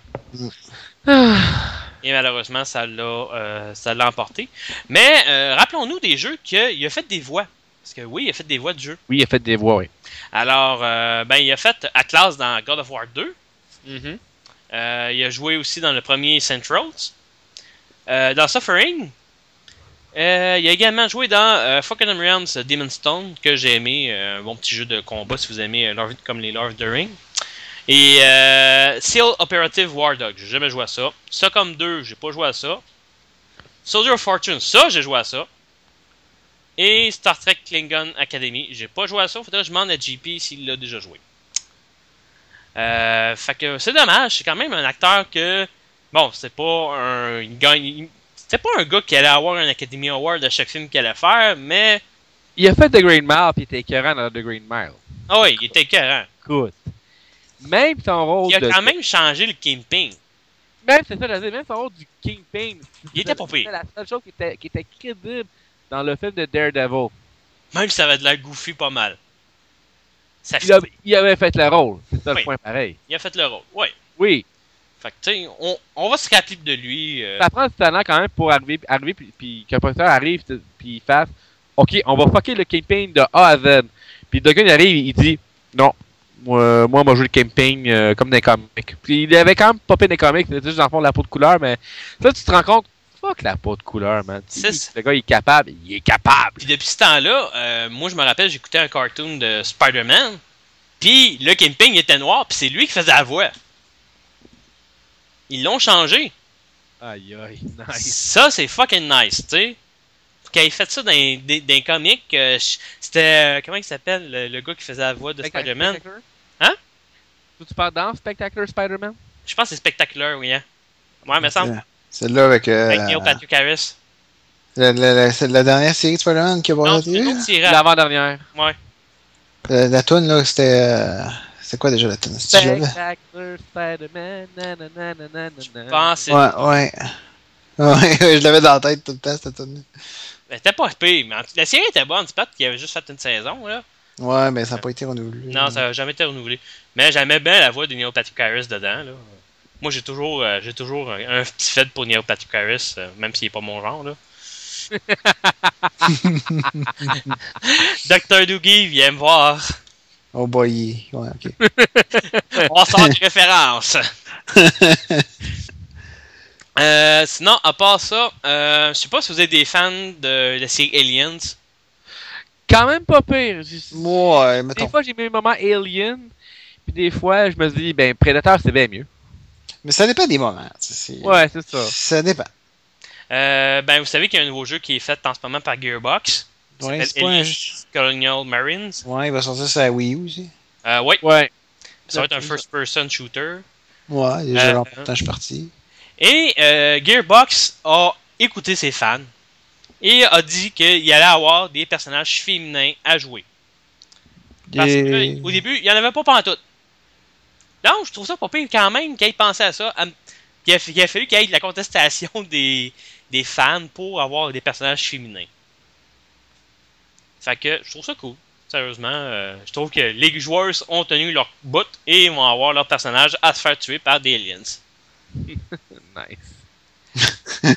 Et malheureusement, ça l'a emporté. Mais rappelons-nous des jeux qu'il a fait des voix. Parce que oui, il a fait des voix de jeu. Oui, il a fait des voix, oui. Alors, il a fait Atlas dans God of War 2. Mm-hmm. Il a joué aussi dans le premier Centrals. Dans Suffering, Il a également joué dans Forgotten Realms Demon's Stone, que j'ai aimé. Un bon petit jeu de combat si vous aimez comme les Lord of the Ring. Et Seal Operative War Dog, j'ai jamais joué à ça. SOCOM 2, j'ai pas joué à ça. Soldier of Fortune, ça, j'ai joué à ça. Et Star Trek Klingon Academy, j'ai pas joué à ça. Faudrait que je demande à JP s'il l'a déjà joué. Fait que c'est dommage, c'est quand même un acteur que... Bon, c'est pas un... C'était pas un gars qui allait avoir un Academy Award à chaque film qu'il allait faire, mais... Il a fait The Green Mile, puis il était écœurant dans The Green Mile. Ah oui, il était écœurant. Écoute. Même son rôle Il a quand même changé le Kingpin. Même, c'est ça, je veux dire, même son rôle du Kingpin. Il était pas pire. C'était la seule chose qui était crédible dans le film de Daredevil. Même si ça avait de l'air goofy pas mal. Il avait fait le rôle. C'est ça le point pareil. Il a fait le rôle, oui. Oui. Fait que, tu sais, on va se rappeler de lui. Ça prend du talent quand même pour arriver puis qu'un professeur arrive puis il fasse OK, on va fucker le campaign de A à Z. Puis le gars il arrive, il dit non. Moi, on va jouer le campaign comme dans les comics. Puis il avait quand même popé dans les comics, c'était juste dans le fond de la peau de couleur, mais là tu te rends compte, fuck la peau de couleur, man. Le gars il est capable. Puis depuis ce temps-là, moi je me rappelle, j'écoutais un cartoon de Spider-Man. Puis le Kingpin il était noir, puis c'est lui qui faisait la voix. Ils l'ont changé. Aïe aïe, nice. Ça, c'est fucking nice, tu sais. Quand il fait ça dans les comics, c'était... comment il s'appelle, le gars qui faisait la voix de Spider-Man? Hein? Tu parles dans Spectacular Spider-Man? Je pense que c'est Spectacular, oui, hein. Ouais, me semble. Celle-là avec... Neil Patrick Harris. C'est la dernière série de Spider-Man qui a passé Non, c'est l'avant-dernière. Ouais. La toune, là, c'était... C'est quoi déjà la toune? Spectacular Spider-Man, nanana. Je pense que ouais. Je l'avais dans la tête tout le temps, cette toune. c'était pas pire, mais la série était bonne. C'est pas qu'il avait juste fait une saison, là. Ouais, mais ça n'a pas été renouvelé. Non, ça n'a jamais été renouvelé. Mais j'aimais bien la voix de Neil Patrick Harris dedans, là. Moi, j'ai toujours un petit fait pour Neil Patrick Harris, même s'il n'est pas mon genre, là. Dr. Doogie vient me voir. Oh boy, ouais, ok. On sort des références. Sinon, à part ça, je sais pas si vous êtes des fans de la série Aliens. Quand même pas pire. Ouais, mettons. Des fois, j'ai mis un moment Alien, puis des fois, je me dis, ben, Predator, c'est bien mieux. Mais ça dépend des moments. Ouais, c'est ça. Ça dépend. Ben, vous savez qu'il y a un nouveau jeu qui est fait en ce moment par Gearbox. Ouais, c'est pas Aliens un jeu. Colonial Marines. Ouais, il va sortir sur la Wii U aussi. Oui. Ouais. Ça va être un first-person shooter. Ouais, déjà longtemps que je suis parti. Et Gearbox a écouté ses fans et a dit qu'il allait avoir des personnages féminins à jouer. Parce qu'au début, il n'y en avait pas pantoute. Donc, je trouve ça pas pire quand même qu'il ait pensé à ça. Il a fallu qu'il y ait de la contestation des fans pour avoir des personnages féminins. Fait que je trouve ça cool. Sérieusement, je trouve que les joueurs ont tenu leur bout et vont avoir leur personnage à se faire tuer par des aliens. Nice.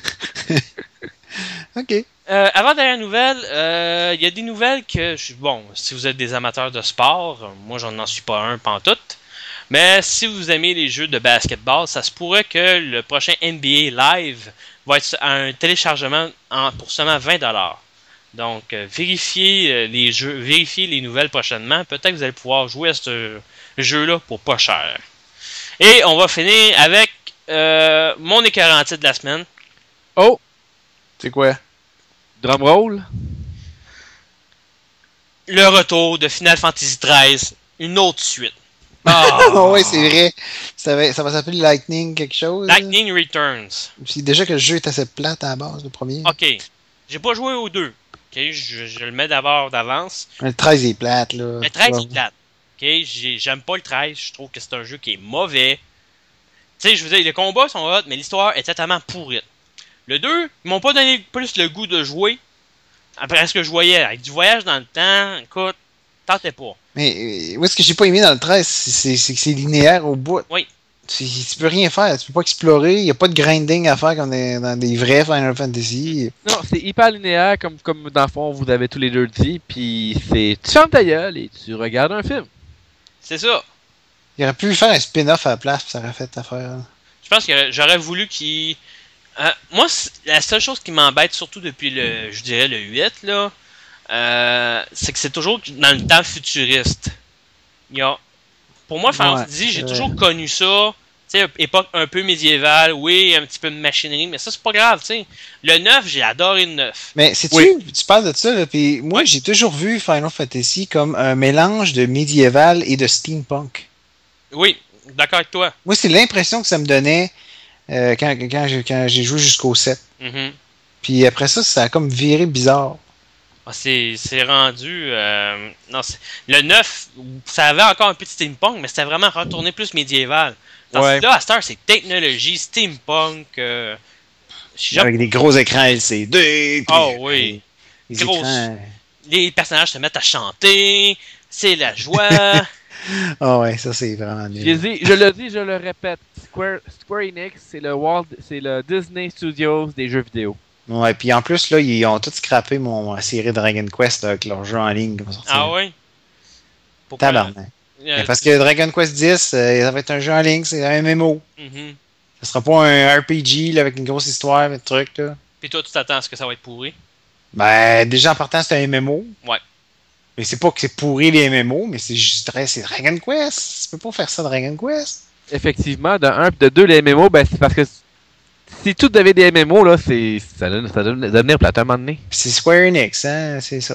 Ok. Avant dernière nouvelle, il y a des nouvelles que, bon, si vous êtes des amateurs de sport, moi j'en n'en suis pas un pantoute, mais si vous aimez les jeux de basketball, ça se pourrait que le prochain NBA Live va être un téléchargement pour seulement 20$. Donc, vérifiez les nouvelles prochainement. Peut-être que vous allez pouvoir jouer à ce jeu-là pour pas cher. Et on va finir avec mon écœurant titre de la semaine. Oh! C'est quoi? Drumroll? Le retour de Final Fantasy XIII. Une autre suite. Oh, ouais, c'est vrai. Ça va s'appeler Lightning quelque chose. Lightning Returns. Puis déjà que le jeu est assez plate à la base, le premier. Ok. J'ai pas joué aux deux. Ok, je le mets d'avance. Le 13 est plate, là. Le 13 est plate. Ok, j'aime pas le 13. Je trouve que c'est un jeu qui est mauvais. Tu sais, je veux dire, les combats sont hot, mais l'histoire est totalement pourrite. Le 2, ils m'ont pas donné plus le goût de jouer. Après ce que je voyais, avec du voyage dans le temps, écoute, tentais pas. Mais où est-ce que j'ai pas aimé dans le 13, c'est que c'est linéaire au bout. Oui. Tu peux rien faire, tu peux pas explorer, il n'y a pas de grinding à faire comme dans des vrais Final Fantasy. Non, c'est hyper linéaire, comme dans le fond, vous avez tous les deux dit, puis c'est tu fermes ta gueule et tu regardes un film. C'est ça. Il aurait pu faire un spin-off à la place, puis ça aurait fait affaire. Je pense que j'aurais voulu qu'ils Moi, la seule chose qui m'embête, surtout depuis je dirais le 8, là, c'est que c'est toujours dans le temps futuriste. Pour moi, Final Fantasy, j'ai toujours connu ça. Tu sais, époque un peu médiévale, oui, un petit peu de machinerie, mais ça, c'est pas grave, tu sais. Le 9, j'ai adoré le 9. Mais sais-tu, tu parles de ça, là, puis moi, j'ai toujours vu Final Fantasy comme un mélange de médiéval et de steampunk. Oui, d'accord avec toi. Moi, c'est l'impression que ça me donnait quand j'ai joué jusqu'au 7. Mm-hmm. Puis après ça, ça a comme viré bizarre. C'est rendu... le 9, ça avait encore un peu de steampunk, mais c'était vraiment retourné plus médiéval. Tandis que là, à Star, c'est technologie, steampunk... Avec des gros écrans LCD. Oh oui. Les personnages se mettent à chanter. C'est la joie. Ouais, ça c'est vraiment nul. Je le dis, je le répète. Square Enix, c'est le Disney Studios des jeux vidéo. Ouais, puis en plus, là, ils ont tout scrappé ma série Dragon Quest avec leur jeu en ligne qui va sortir. Ah oui? Tabarnak. Parce que Dragon Quest 10, ça va être un jeu en ligne, c'est un MMO. Mm-hmm. Ça sera pas un RPG là, avec une grosse histoire, de trucs. Là. Puis toi, tu t'attends à ce que ça va être pourri? Ben, déjà en partant, c'est un MMO. Ouais. Mais c'est pas que c'est pourri les MMO, mais c'est juste c'est Dragon Quest. Tu peux pas faire ça Dragon Quest. Effectivement, de 1 et de 2, les MMO, ben, c'est parce que si tout devait des MMO, là, ça donne devenir plate à un moment donné. C'est Square Enix, hein, c'est ça.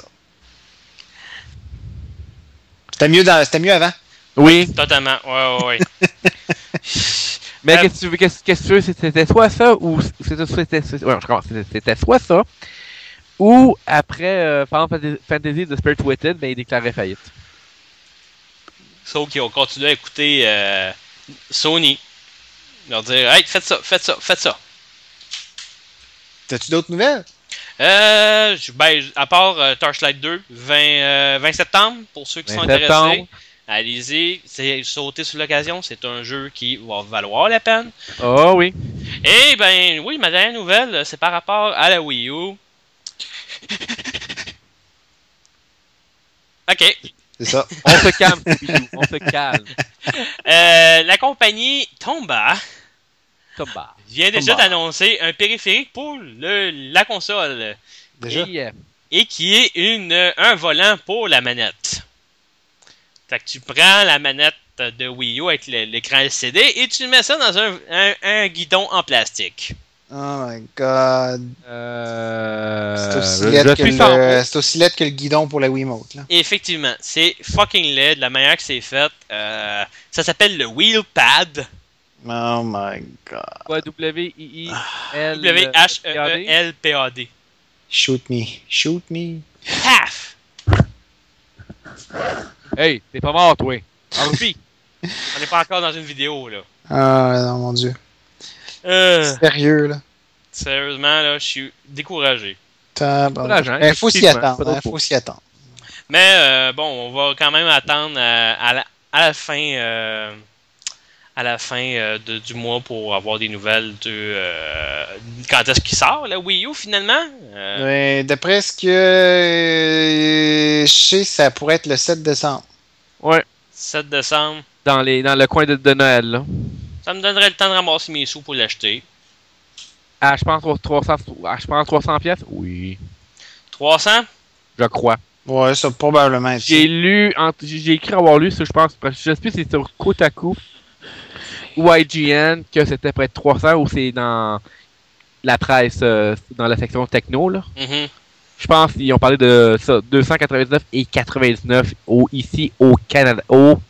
C'était mieux avant. Oui. Totalement, ouais. Mais qu'est-ce que tu veux, c'était soit ça, ou c'était soit ça, ou après Final Fantasy The Spirit Within, ben, il déclarait faillite. Sauf qu'ils ont continué à écouter Sony. Leur dire, hey, faites ça. T'as-tu d'autres nouvelles? À part Torchlight 2, 20 septembre, pour ceux qui sont intéressés. Allez-y, sautez sur l'occasion, c'est un jeu qui va valoir la peine. Oh oui. Et ben oui, ma dernière nouvelle, c'est par rapport à la Wii U. Ok. C'est ça. On se calme, Wii U, on se calme. La compagnie Tomba vient déjà d'annoncer un périphérique pour la console. Déjà? Et qui est un volant pour la manette. Fait que tu prends la manette de Wii U avec l'écran LCD et tu mets ça dans un guidon en plastique. Oh my god. C'est aussi laid que le guidon pour la Wiimote. Là. Effectivement, c'est fucking laid de la manière que c'est fait. Ça s'appelle le Wheel Pad. Oh my god. Ouais, W-I-I-L... W-H-E-E-L-P-A-D. Shoot me. Paf! Hey, t'es pas mort, toi. Harvey. On n'est pas encore dans une vidéo, là. Ah, non, mon Dieu. Sérieux, là. Sérieusement, là, je suis découragé. Il faut s'y attendre. Mais, bon, on va quand même attendre à la fin... à la fin du mois pour avoir des nouvelles de quand est-ce qu'il sort, la Wii U, finalement. Ouais, d'après ce que je sais, ça pourrait être le 7 décembre. Ouais. 7 décembre. Dans le coin de Noël, là. Ça me donnerait le temps de ramasser mes sous pour l'acheter. Ah, je pense 300 pièces? Oui. 300? Je crois. Ouais, ça probablement être j'ai écrit avoir lu ça, je pense. Je sais plus si c'est sur Kotaku ou IGN que c'était près de 300 ou c'est dans la presse, dans la section techno, là. Mm-hmm. Je pense qu'ils ont parlé de ça, 299 et 99 ici au Canada.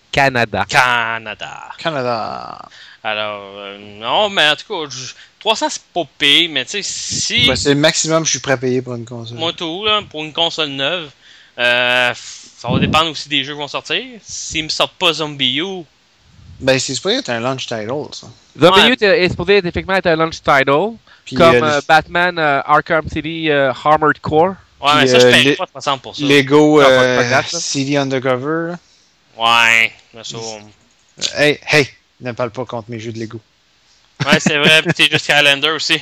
Canada. Alors, non, mais en tout cas, 300 c'est pas pire, mais tu sais, si... Ben, c'est le maximum que je suis prêt à payer pour une console. Moi tout, là, pour une console neuve, ça va dépendre aussi des jeux qui vont sortir. S'ils me sortent pas Zombie U... Ben, c'est supposé être un launch title, ça. Zombie U est supposé effectivement être un launch title. Puis, comme Batman Arkham City Armored Core. Ouais, mais ça, je paierais pas 300 pour ça. Lego City Undercover. Ouais, ça... Hey, ne parle pas contre mes jeux de Lego. Ouais, c'est vrai, pis t'es juste Highlander aussi.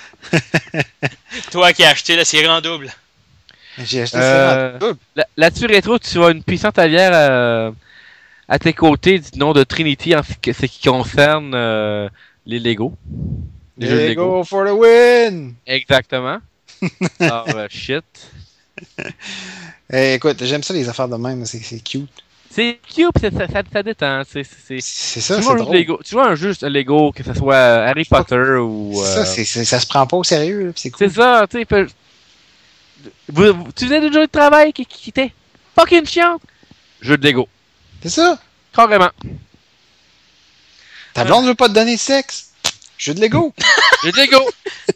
Toi qui as acheté la série en double. J'ai acheté ça en double. Là-dessus, Rétro, tu as une puissante allière à tes côtés du nom de Trinity en ce qui concerne les Lego. Les jeux de Lego. Lego for the win! Exactement. Alors, shit. Écoute, j'aime ça les affaires de même, c'est cute. C'est cute, pis ça détend. C'est C'est tu ça, joues c'est un jeu de drôle. Lego, tu joues un jeu de Lego, que ce soit Harry Potter ou. Ça, ça se prend pas au sérieux, là, pis c'est cool. C'est ça, tu sais. Tu faisais des jeux de travail qui étaient fucking chiant. Jeu de Lego. C'est ça. Carrément. Ta blonde veut pas te donner de sexe. Jeu de Lego. Jeu de Lego.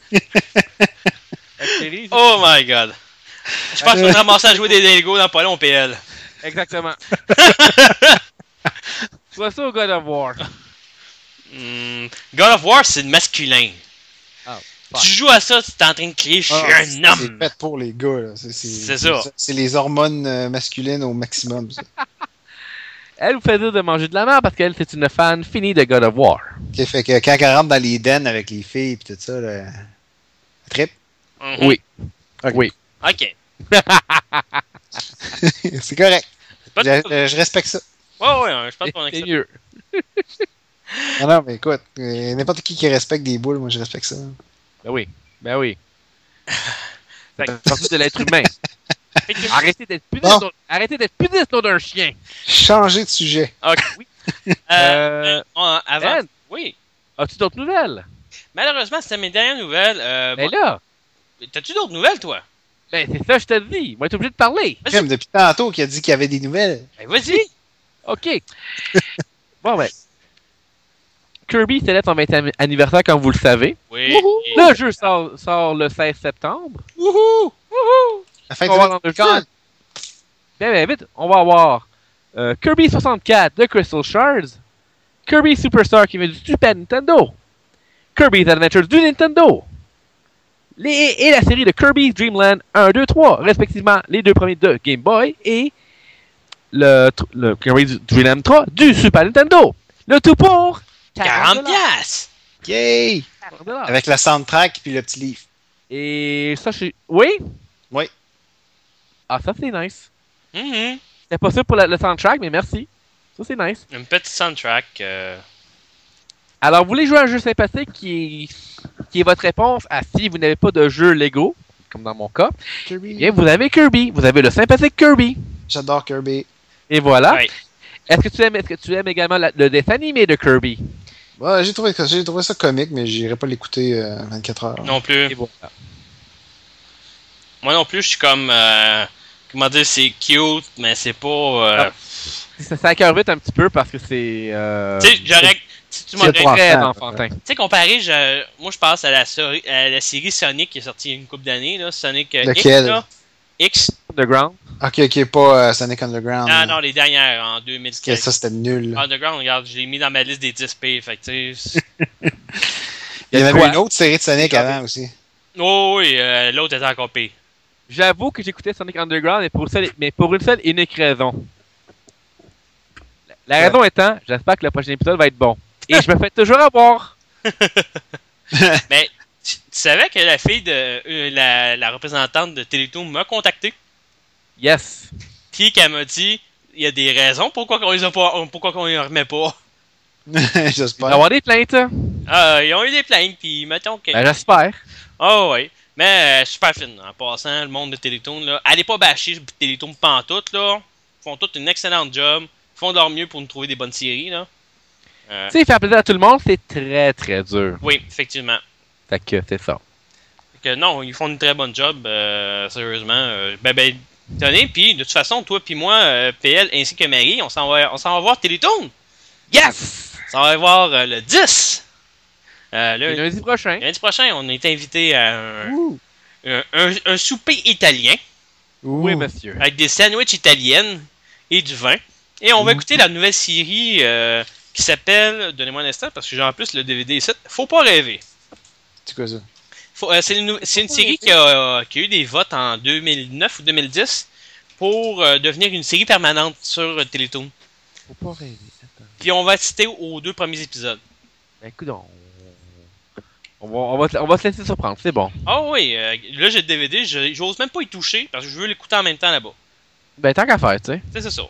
Oh my god. Je pense qu'on va ramasser à jouer des Lego dans pas long PL. Exactement. Soit ça au God of War. God of War, c'est le masculin. Ah, Tu joues à ça, tu es en train de crier, je suis un C'est homme. fait pour les gars, là. C'est ça. C'est les hormones masculines au maximum, ça. Elle vous fait dire de manger de la merde parce qu'elle, c'est une fan finie de God of War. Ok, fait que quand elle rentre dans les den avec les filles et tout ça, là, elle trip. Mhm. Oui. Ok. Oui. Ok. C'est correct. Pas de- Je respecte ça. Ouais, je pense qu'on C'est accepte. mieux. Non, mais écoute, n'importe qui respecte des boules, moi je respecte ça. Ben oui. Ben oui. C'est partie de l'être humain. Arrêtez d'être pudiste, Bon. arrêtez d'être pudiste, nom d'un chien. Changer de sujet. Ok, oui. Avant. Ben. Oui. As-tu d'autres nouvelles? Malheureusement, c'était mes dernières nouvelles. Ben là, T'as-tu d'autres nouvelles, toi? ben c'est ça, je te dis. Moi, t'es obligé de parler. Vas-y. Crème, depuis tantôt qu'il a dit qu'il y avait des nouvelles. Ben, vas-y. OK. Bon, ben. Kirby célèbre son 20e anniversaire, comme vous le savez. Oui. Le jeu sort le 16 septembre. Wouhou! La fin On va voir de dans le jeu. Bien vite, on va avoir Kirby 64 de Crystal Shards, Kirby Superstar qui vient du Super Nintendo, Kirby's Adventures du Nintendo, et la série de Kirby's Dream Land 1, 2, 3, respectivement les deux premiers de Game Boy et le Kirby's Dream Land 3 du Super Nintendo. Le tout pour 40 piastres. Yay! $40. Avec la soundtrack puis le petit livre. Et ça, oui? Oui. Ah, ça c'est nice. Mhm. C'était pas sûr pour le soundtrack, mais merci. Ça c'est nice. Une petite soundtrack. Alors, vous voulez jouer à un jeu sympathique qui est votre réponse à si vous n'avez pas de jeu Lego, comme dans mon cas, eh bien, vous avez Kirby. Vous avez le sympathique Kirby. J'adore Kirby. Et voilà. Ouais. Est-ce que tu aimes également le dessin animé de Kirby? Ouais, j'ai trouvé ça comique, mais j'irai pas l'écouter 24 heures. Non plus. Et voilà. Moi non plus, je suis comme. Comment dire, c'est cute, mais c'est pas. Ça cœur vite un petit peu parce que c'est... Tu sais, j'aurais. Si tu c'est m'aurais. pas- très enfant, enfantin. Tu sais, comparé, moi je passe à la série Sonic qui est sortie il y a une couple d'années, là. Sonic X, Lequel? là. X. Underground. Ok, pas Sonic Underground. Ah non, les dernières en 2000. Ok, ça c'était nul. là. Underground, regarde, je l'ai mis dans ma liste des 10p, fait que tu sais. Il y en avait quoi? une autre série de Sonic avant aussi. Oh oui, l'autre était encore pire. J'avoue que j'écoutais Sonic Underground, mais pour une seule et unique raison. La raison étant, j'espère que le prochain épisode va être bon. Et je me fais toujours avoir. Mais tu savais que la fille de la représentante de Télétoon m'a contacté, Yes. puis qu'elle m'a dit il y a des raisons pourquoi qu'on les a pas, pourquoi qu'on les remet pas. Il va y J'espère. avoir des plaintes. Ils ont eu des plaintes, puis mettons que. Ben, j'espère. Oh oui. Mais super fine, en passant, le monde de Télétoon, là. Allez pas bâcher Télétoon pantoute, là. Ils font tout une excellente job. Ils font de leur mieux pour nous trouver des bonnes séries, là. Tu sais, faire plaisir à tout le monde, c'est très très dur. Oui, effectivement. Fait que c'est ça. Fait que non, ils font une très bonne job, sérieusement. Ben, tenez, puis de toute façon, toi puis moi, PL ainsi que Marie, on s'en va voir Télétoon. Yes! On s'en va voir le 10. Et lundi prochain. Lundi prochain, on est invité à un souper italien Oui, monsieur. avec des sandwichs italiennes et du vin. Et on va écouter la nouvelle série qui s'appelle, donnez-moi un instant parce que j'ai en plus le DVD ici, Faut pas rêver. C'est quoi ça? C'est une série qui a eu des votes en 2009 ou 2010 pour devenir une série permanente sur Télétoon. Faut pas rêver. Attends. Puis on va assister aux 2 premiers épisodes. Ben, écoute, on va se laisser surprendre, c'est bon. Ah oui, là j'ai le DVD, j'ose même pas y toucher parce que je veux l'écouter en même temps là-bas. Ben, tant qu'à faire, tu sais. C'est ça.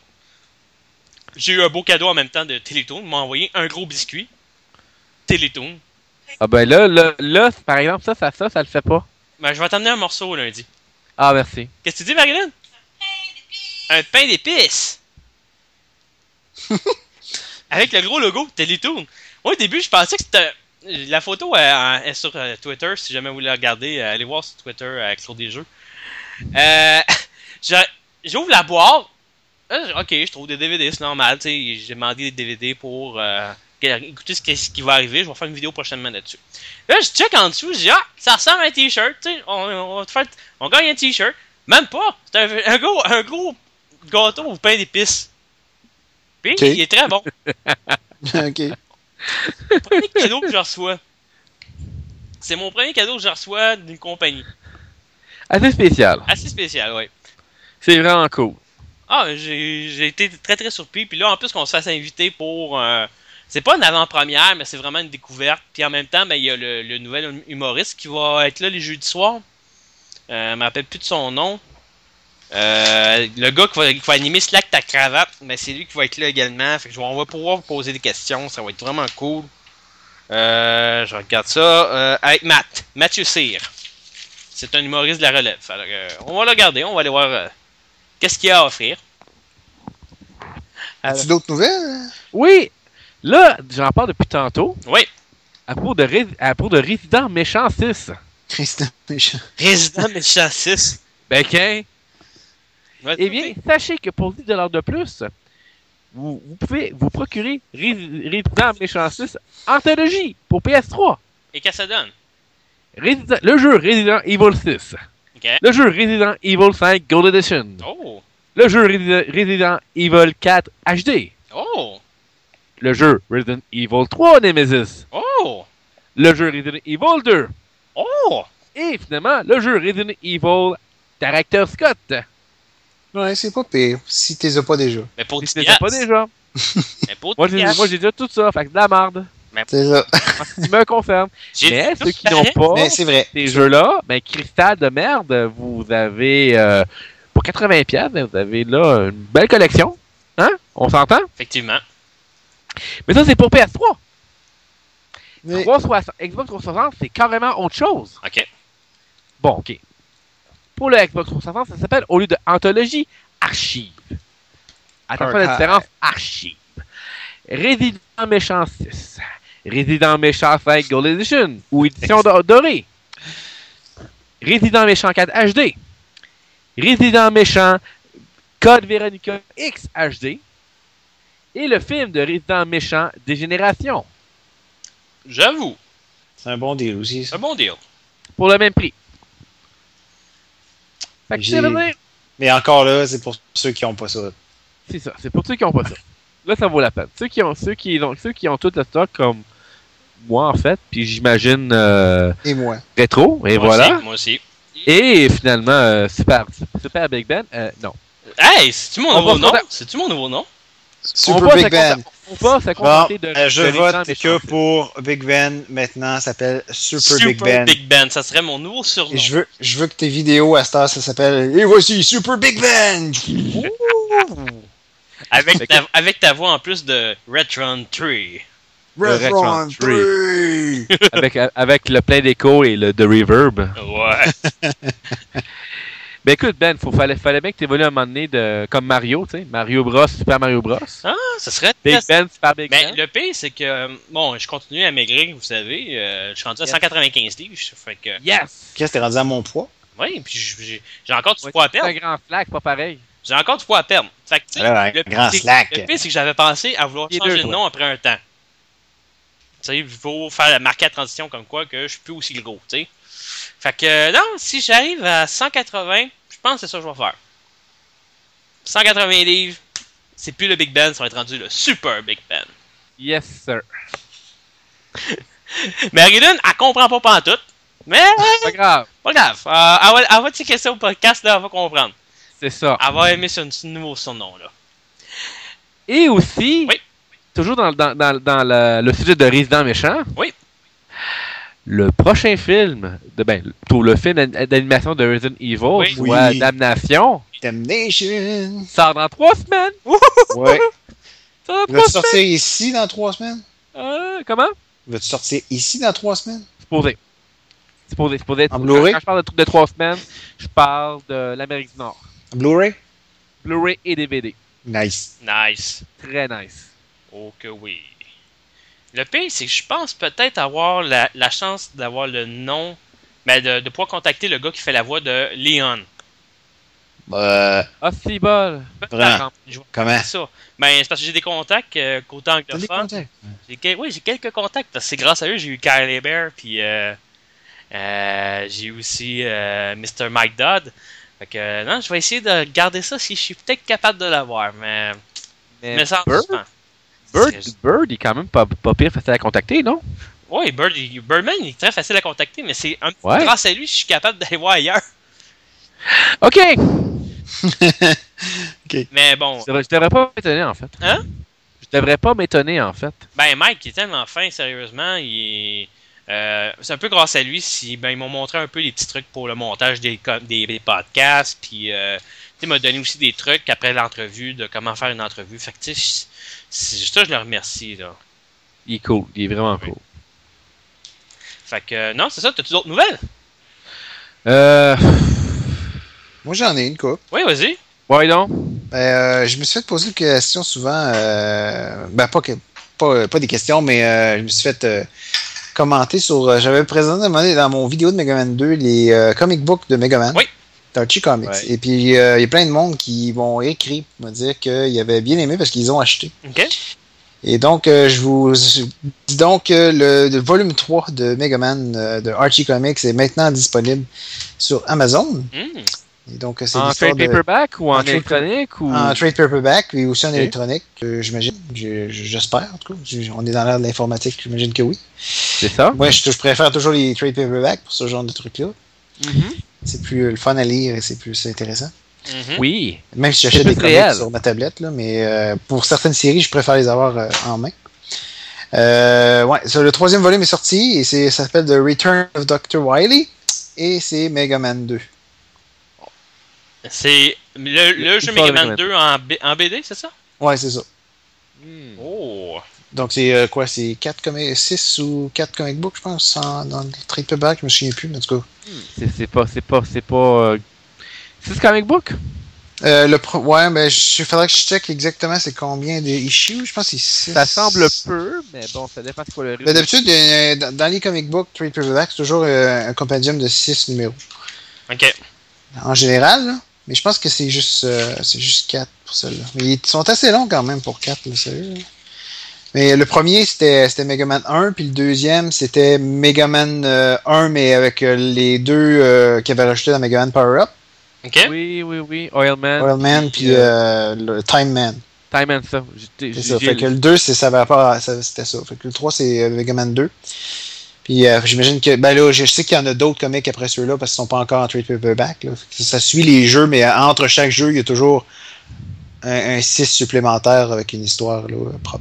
J'ai eu un beau cadeau en même temps de Télétoon. Ils m'ont envoyé un gros biscuit. Télétoon. Ah ben là, par exemple, ça le fait pas. Ben, je vais t'amener un morceau lundi. Ah, merci. Qu'est-ce que tu dis, Marilyn? Un pain d'épices! Avec le gros logo Télétoon. Moi, au début, je pensais que c'était... La photo est sur Twitter, si jamais vous voulez la regarder. Allez voir sur Twitter, Claude des Jeux. J'ouvre la boîte. Ok, je trouve des DVD, c'est normal. J'ai demandé des DVD pour écouter ce qui va arriver. Je vais faire une vidéo prochainement là-dessus. Là, je check en dessous, je dis, ça ressemble à un t-shirt. On gagne un t-shirt. Même pas. C'est un gros gâteau au pain d'épices. Puis, Okay. il est très bon. OK. Premier cadeau que je reçois. C'est mon premier cadeau que je reçois d'une compagnie. Assez spécial. Assez spécial, ouais. C'est vraiment cool. Ah, j'ai été très très surpris. Puis là, en plus qu'on se fasse inviter pour... c'est pas une avant-première, mais c'est vraiment une découverte. Puis en même temps, ben, il y a le nouvel humoriste qui va être là les jeudis soirs. Je me rappelle plus de son nom. Le gars qui va animer Slack ta cravate, ben, c'est lui qui va être là également. Fait que on va pouvoir vous poser des questions. Ça va être vraiment cool. Je regarde ça. Avec Mathieu Cyr. C'est un humoriste de la relève. Alors, on va le regarder. On va aller voir qu'est-ce qu'il y a à offrir. As-tu d'autres nouvelles? Oui! Là, j'en parle depuis tantôt. Oui. À propos de Résident Méchant 6. Christian méchant. Résident Méchant 6. Ben, qu'un. Ouais, Eh bien, sachez que pour 10$ de plus, vous pouvez vous procurer Résident Méchant 6 Anthologie pour PS3. Et qu'est-ce que ça donne? Le jeu Resident Evil 6. Ok. Le jeu Resident Evil 5 Gold Edition. Oh. Le jeu Resident Evil 4 HD. Oh. Le jeu Resident Evil 3 Nemesis. Oh. Le jeu Resident Evil 2. Oh. Et finalement, le jeu Resident Evil Director Scott. Ouais, c'est pas pire, si t'es as pas déjà. Mais pour Si 10 tu les as pas déjà. Mais pour Moi, 10 j'ai déjà tout ça, fait que de la merde. C'est ça. Tu me confirmes. J'ai Mais dit ceux tout qui n'ont pareil. pas Mais c'est vrai. ces jeux-là, ben Cristal de merde, vous avez pour 80$, vous avez là une belle collection. Hein? On s'entend? Effectivement. Mais ça, c'est pour PS3. Mais- 360, Xbox 360, c'est carrément autre chose. Ok. Bon, ok. Pour le Xbox 360, ça s'appelle, au lieu de Anthologie, Archive. Attention à la Archive. différence, Archive. Resident Méchant 6. Resident Méchant 5 Gold Edition, ou édition dorée. Resident Méchant 4 HD. Resident Méchant Code Veronica X HD. Et le film de Resident Méchant Dégénération. J'avoue. C'est un bon deal aussi. C'est Ça. un bon deal. Pour le même prix. Fait que J'ai- ça veut dire- Mais encore là, c'est pour ceux qui n'ont pas ça. C'est ça, c'est pour ceux qui n'ont pas ça. Là, ça vaut la peine. Ceux qui ont tout le stock comme moi, en fait, puis j'imagine Et moi. rétro, et Moi voilà. aussi, moi aussi. Et finalement, super Big Ben, non. Hey, c'est-tu mon On nouveau va nom? faire- C'est-tu mon nouveau nom? Super passe Big à Ben. On passe à Bon, contenter de je de vote Resident que Méchant. pour Big Ben, maintenant, ça s'appelle Super Big Ben. Big Ben, ça serait mon nouveau surnom. Et je veux que tes vidéos à cette heure, ça s'appelle Et voici Super Big Ben! Avec ta voix en plus de Retron 3. Retron 3! avec le plein d'écho et de reverb. Ouais. Ben écoute, Ben, fallait bien que tu évolues à un moment donné comme Mario, tu sais. Mario Bros, Super Mario Bros. Ah, ça serait... Big Ben, Super Big Mais Ben. le pire, c'est que, bon, je continue à maigrir, vous savez. Je suis rendu à 195 livres. Fait que, Yes! Qu'est-ce que t'es rendu à mon poids? oui, puis j'ai encore du poids à C'est un perdre. grand slack, pas pareil. J'ai encore du poids à perdre. Fait que, tu sais, Alors, un grand slack. Le pire, c'est que j'avais pensé à vouloir Les changer deux, de nom après un temps. Tu sais, il faut faire marquer la transition comme quoi que je suis plus aussi gros, tu sais. Fait que, non, si j'arrive à 180, je pense que c'est ça que je vais faire. 180 livres, c'est plus le Big Ben, ça va être rendu le Super Big Ben. Yes, sir. Marilyn, elle comprend pas pantoute, mais Pas grave, pas grave. Elle va checker ça au podcast, là, elle va comprendre. c'est ça. Elle va aimer ce nouveau surnom, là. Et aussi, Oui. toujours dans le sujet de Resident Méchant, Oui. le prochain film, pour le film d'animation de Resident Evil, Oui. soit Oui. Damnation, Damnation! sort dans 3 semaines. Ouais. Sort Il dans va 3 sortir ici dans 3 semaines? semaines. Comment? Va-tu sortir ici dans 3 semaines? Supposé. En Blu-ray? Quand je parle de 3 semaines, je parle de l'Amérique du Nord. Blu-ray? Blu-ray et DVD. Nice. Nice. Très nice. Oh que oui. Le pire, c'est que je pense peut-être avoir la chance d'avoir le nom, mais de pouvoir contacter le gars qui fait la voix de Leon. Ah, c'est bol. Vraiment? Je vais Comment? faire ça. Ben, c'est parce que j'ai des contacts côté T'as des anglophone. contacts? Oui, j'ai quelques contacts parce que c'est grâce à eux j'ai eu Kylie Bear puis j'ai eu aussi Mr. Mike Dodd. Fait que non, je vais essayer de garder ça si je suis peut-être capable de l'avoir, mais ça Bird, il est quand même pas pire facile à contacter, non? Oui, Birdman il est très facile à contacter, mais c'est un petit peu Ouais. grâce à lui je suis capable d'aller voir ailleurs. OK! Mais bon, Je devrais pas m'étonner, en fait. Hein? Je devrais pas m'étonner, en fait. ben Mike il est tellement fin, sérieusement, c'est un peu grâce à lui si ils m'ont montré un peu les petits trucs pour le montage des podcasts, puis il m'a donné aussi des trucs après l'entrevue de comment faire une entrevue. Fait que tu sais, ça je le remercie là. Il est cool. Il est vraiment cool. Fait que non, c'est ça. T'as-tu d'autres nouvelles? Moi, j'en ai une couple. Oui, vas-y. Ouais, donc. Je me suis fait poser une question souvent. Pas des questions, mais je me suis fait commenter sur. J'avais présenté à un moment donné dans mon vidéo de Mega Man 2 les comic books de Mega Man. Oui. D'Archie Comics. Ouais. Et puis, il y a plein de monde qui m'ont écrit pour me dire qu'ils avaient bien aimé parce qu'ils ont acheté. OK. Et donc, je vous dis donc que le volume 3 de Mega Man de Archie Comics est maintenant disponible sur Amazon. Mm. Et donc, c'est En l'histoire trade de... paperback ou en trade électronique? Ou... En trade paperback, et aussi en Ok. électronique, j'imagine. J'espère, en tout cas. On est dans l'ère de l'informatique, j'imagine que oui. C'est ça? Moi, je préfère toujours les trade paperback pour ce genre de trucs-là. Mhm. C'est plus le fun à lire et c'est plus intéressant. Mhm. Oui. Même si j'achète C'est des plus comics réel. sur ma tablette, là, mais pour certaines séries, je préfère les avoir en main. Le troisième volume est sorti et ça s'appelle The Return of Dr. Wily et c'est Mega Man 2. C'est le jeu L'histoire de Mega Man Mega 2 en BD, c'est ça? Ouais, c'est ça. Oh. Donc c'est quoi? C'est 6 ou 4 comic books, je pense, dans le trade paperback, je me souviens plus, mais en tout cas. C'est pas... C'est ce comic book? Ouais, mais il faudrait que je check exactement c'est combien de issues. Je pense que c'est 6. Ça semble peu, mais bon, ça dépend de quoi le rythme. Mais d'habitude, dans les comic books, trade paperback, c'est toujours un compendium de 6 numéros. OK. En général, là. Mais je pense que c'est juste 4 pour celle-là. Mais ils sont assez longs quand même pour 4, là, sérieux. Là. Mais le premier, c'était Mega Man 1, puis le deuxième, c'était Mega Man 1, mais avec les deux qu'ils avaient rajouté dans Mega Man Power Up. OK. Oui. Oil Man. Oil Man, puis le Time Man. Time and ça. C'est ça. Fait que le 2, c'était ça. Fait que le 3, c'est Mega Man 2. Puis j'imagine que, ben là, je sais qu'il y en a d'autres comics après ceux-là parce qu'ils sont pas encore en trade paperback. Là. Ça suit les jeux, mais entre chaque jeu, il y a toujours un 6 supplémentaire avec une histoire là, propre.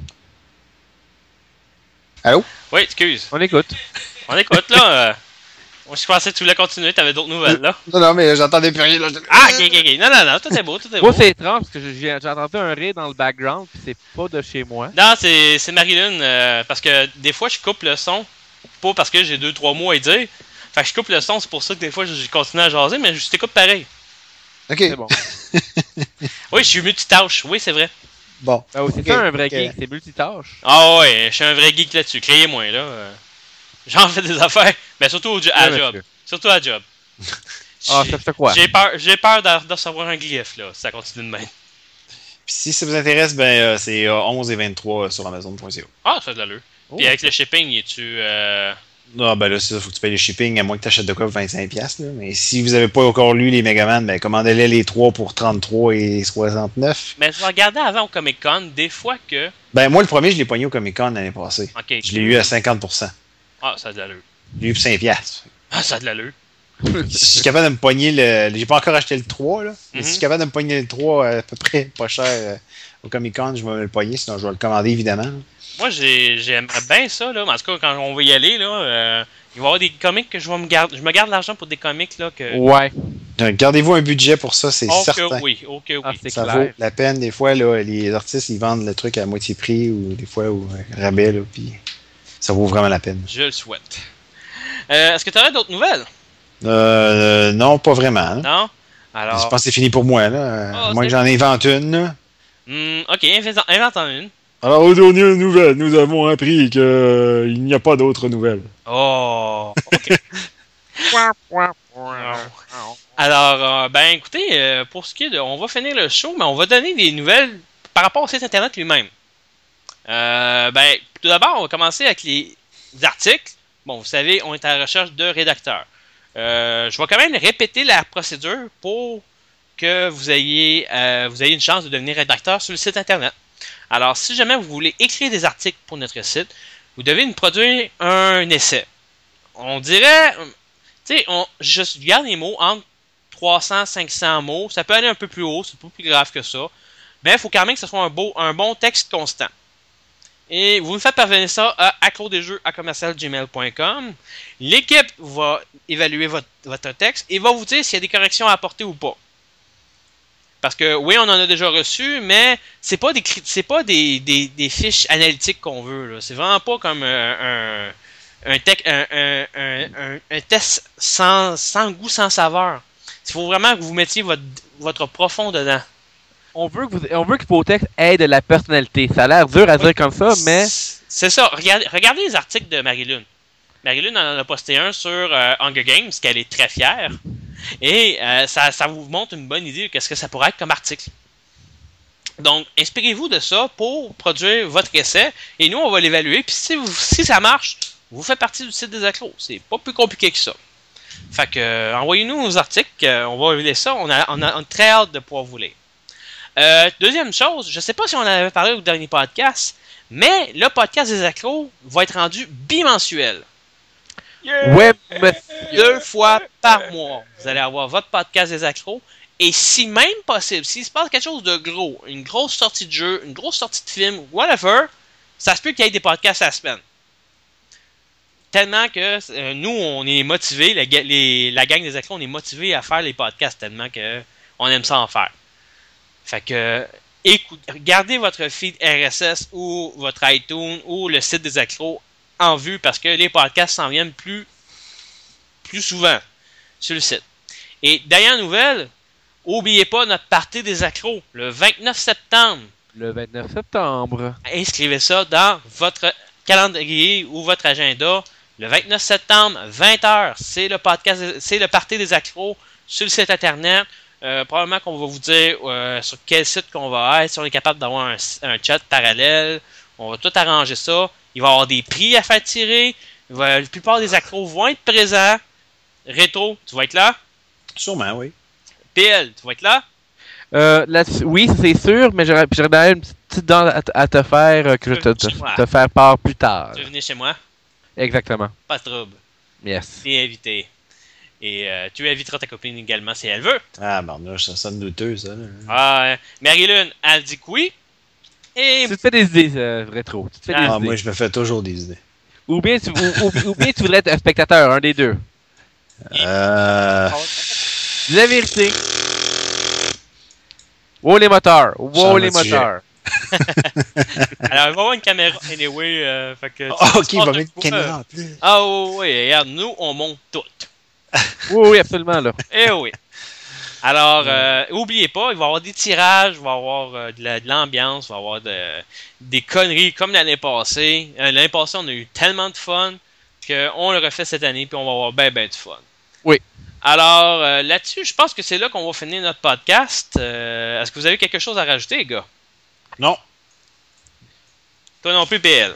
Allô? Oui, excuse. On écoute. On écoute, là. Moi, je pensais que tu voulais continuer, t'avais d'autres nouvelles, là. Non, mais j'entendais plus rien. Là. Ah, ok. Non, tout est beau, tout est beau. Moi, c'est étrange parce que j'ai entendu un rire dans le background, puis c'est pas de chez moi. Non, c'est Marilyn, parce que des fois, je coupe le son, pas parce que j'ai 2-3 mots à dire. Fait que je coupe le son, c'est pour ça que des fois, je continue à jaser, mais je t'écoute pareil. Ok. C'est bon. Oui, je suis multitâche, oui, c'est vrai. Bon. Ah oui, c'est Ok, ça un vrai ok. geek, c'est multitâche. Ah ouais, je suis un vrai geek là-dessus, créez-moi, là. J'en fais des affaires, mais surtout à Ouais, job. monsieur. Surtout à job. Ah, ça fait quoi? J'ai peur de recevoir un glyphe, là, si ça continue de même. Puis si ça vous intéresse, ben c'est 11 et 23 sur Amazon.ca. Ah, ça a de l'allure. Oh. Puis avec le shipping, es-tu... Non, ben là, c'est ça, faut que tu payes le shipping, à moins que tu achètes de quoi pour 25$. Là. Mais si vous n'avez pas encore lu les Megaman, ben commandez-les les 3 pour 33 et 69. Mais je regardais avant au Comic Con, des fois que... Ben moi, le premier, je l'ai pogné au Comic-Con l'année passée. Ok. Je l'ai eu à 50%. Ah, ça a de l'allure. Je l'ai eu pour 5$. Ah, ça a de l'allure. Si je suis capable de me pogner le... J'ai pas encore acheté le 3, là. Mais si je Mhm. suis capable de me pogner le 3 à peu près pas cher au Comic-Con, je vais me le pogner, sinon je vais le commander, évidemment. Là. Moi, j'aimerais bien ça, là. En tout cas, quand on va y aller, là, il va y avoir des comics que je vais me garder. Je me garde l'argent pour des comics, là, que... Ouais. Donc, gardez-vous un budget pour ça, c'est Oh certain. que oui, oh que oui. Ah, c'est Ça clair. vaut la peine. Des fois, là, les artistes, ils vendent le truc à moitié prix ou des fois au rabais, là, puis Ça vaut vraiment la peine. Je le souhaite. Est-ce que tu aurais d'autres nouvelles? Non, pas vraiment. Hein. Non? Alors... Je pense que c'est fini pour moi. Là. Moi que j'en invente une. Là. Ok, invente-en une. Alors, aux dernières nouvelles, nous avons appris qu'il n'y a pas d'autres nouvelles. Oh, ok. Alors, écoutez, pour ce qui est de... On va finir le show, mais on va donner des nouvelles par rapport au site Internet lui-même. Tout d'abord, on va commencer avec les articles. Bon, vous savez, on est à la recherche de rédacteurs. Je vais quand même répéter la procédure pour que vous ayez une chance de devenir rédacteur sur le site Internet. Alors, si jamais vous voulez écrire des articles pour notre site, vous devez nous produire un essai. On dirait... je garde les mots entre 300-500 mots. Ça peut aller un peu plus haut, c'est pas plus grave que ça. Mais il faut quand même que ce soit un bon texte constant. Et vous me faites parvenir ça à accrodesjeux@commercialgmail.com. L'équipe va évaluer votre texte et va vous dire s'il y a des corrections à apporter ou pas. Parce que oui, on en a déjà reçu, mais c'est pas des fiches analytiques qu'on veut. Là. C'est vraiment pas comme un test sans goût, sans saveur. Il faut vraiment que vous mettiez votre profond dedans. On veut que vos textes aient de la personnalité. Ça a l'air dur à dire comme ça, mais... C'est ça. Regardez les articles de Marie-Lune. Marie-Lune en a posté un sur Hunger Games, qu'elle est très fière. Et ça vous montre une bonne idée de ce que ça pourrait être comme article. Donc, inspirez-vous de ça pour produire votre essai. Et nous, on va l'évaluer. Puis si ça marche, vous faites partie du site des accros. C'est pas plus compliqué que ça. Fait que, envoyez-nous nos articles. On va lire ça. On a très hâte de pouvoir vous lire. Deuxième chose, je sais pas si on en avait parlé au dernier podcast, mais le podcast des accros va être rendu bimensuel. Yeah! Ouais, mais... 2 fois par mois. Vous allez avoir votre podcast des accros. Et si même possible, s'il se passe quelque chose de gros, une grosse sortie de jeu, une grosse sortie de film, whatever, ça se peut qu'il y ait des podcasts à la semaine. Tellement que nous, on est motivés, la gang des accros, on est motivés à faire les podcasts tellement qu'on aime ça en faire. Fait que, regardez votre feed RSS ou votre iTunes ou le site des accros en vue parce que les podcasts s'en viennent plus souvent sur le site. Et dernière nouvelle, n'oubliez pas notre party des accros le 29 septembre. Le 29 septembre. Inscrivez ça dans votre calendrier ou votre agenda. Le 29 septembre, 20h, c'est le podcast, c'est le party des accros sur le site internet. Probablement qu'on va vous dire sur quel site qu'on va être, si on est capable d'avoir un chat parallèle. On va tout arranger ça. Il va y avoir des prix à faire tirer. La plupart des accros vont être présents. Rétro, tu vas être là? Sûrement, oui. PL, tu vas être là? Oui, c'est sûr, mais j'aurais une petite dent à te faire que je te faire part plus tard. Tu veux venir chez moi? Exactement. Pas de trouble. Yes. Tu es invité. Et tu inviteras ta copine également si elle veut. Ah, bon, ça sonne douteux, ça. Là. Ah, Marie-Lune, elle dit que oui. Et... Tu te fais des idées, rétro. Tu te fais des idées. Moi, je me fais toujours des idées. Ou bien tu voudrais être un spectateur, un des deux. La vérité. Wow, les moteurs. Wow, les moteurs. Alors, il va y avoir une caméra, anyway. Fait que, ok, il va mettre une caméra en plus. Ah oui, regarde, nous, on monte tout. Oui, absolument, là. Eh oui. Alors, oubliez pas, il va y avoir des tirages, il va y avoir de l'ambiance, il va y avoir des conneries comme l'année passée. L'année passée, on a eu tellement de fun qu'on le refait cette année, puis on va avoir ben de fun. Oui. Alors, là-dessus, je pense que c'est là qu'on va finir notre podcast. Est-ce que vous avez quelque chose à rajouter, les gars? Non. Toi non plus, PL.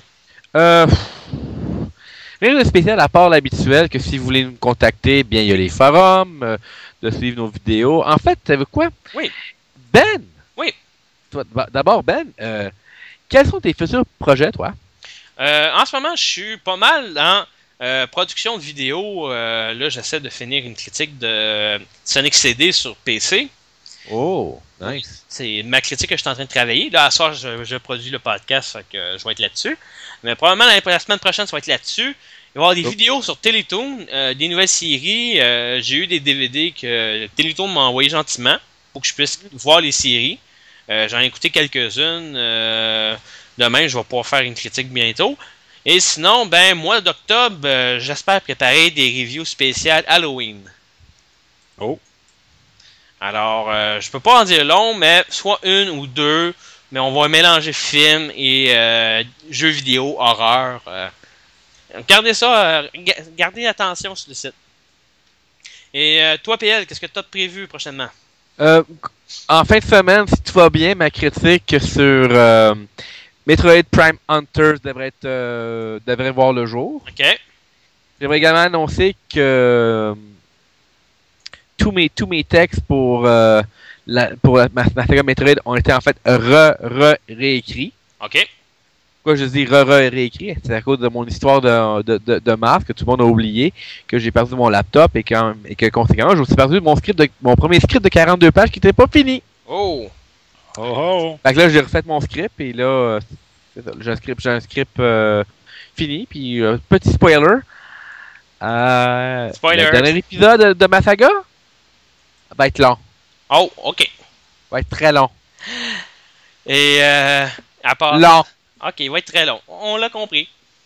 Rien de spécial à part l'habituel que si vous voulez nous contacter, bien il y a les forums, de suivre nos vidéos. En fait, tu savez quoi? Oui. Ben! Oui. Toi, d'abord, Ben, quels sont tes futurs projets, toi? En ce moment, je suis pas mal dans production de vidéos. Là, j'essaie de finir une critique de Sonic CD sur PC. Oh, nice. C'est ma critique que je suis en train de travailler. Là, à soir, je produis le podcast, fait que je vais être là-dessus. Mais probablement, la semaine prochaine, ça va être là-dessus. Il va y avoir des vidéos sur Télétoon, des nouvelles séries. J'ai eu des DVD que Télétoon m'a envoyé gentiment pour que je puisse voir les séries. J'en ai écouté quelques-unes. Demain, je vais pouvoir faire une critique bientôt. Et sinon, ben, mois d'octobre, j'espère préparer des reviews spéciales Halloween. Oh. Alors, je peux pas en dire long, mais soit une ou deux, mais on va mélanger film et jeux vidéo, horreur. Gardez ça, gardez attention sur le site. Et toi, PL, qu'est-ce que tu as prévu prochainement? En fin de semaine, si tout va bien, ma critique sur Metroid Prime Hunters devrait voir le jour. OK. J'aimerais également annoncer que tous mes textes pour ma saga Metroid ont été en fait réécrits. OK. Pourquoi je dis réécrit? C'est à cause de mon histoire de Mars que tout le monde a oublié, que j'ai perdu mon laptop et que conséquemment, j'ai aussi perdu mon premier script de 42 pages qui n'était pas fini. Oh! Oh oh! Fait que là, j'ai refait mon script et là, c'est ça, j'ai un script fini. Puis, petit spoiler. Spoiler. Le dernier épisode de ma saga va être long. Oh, OK. Va être très long. Et à part... Long. OK, il va être très long. On l'a compris.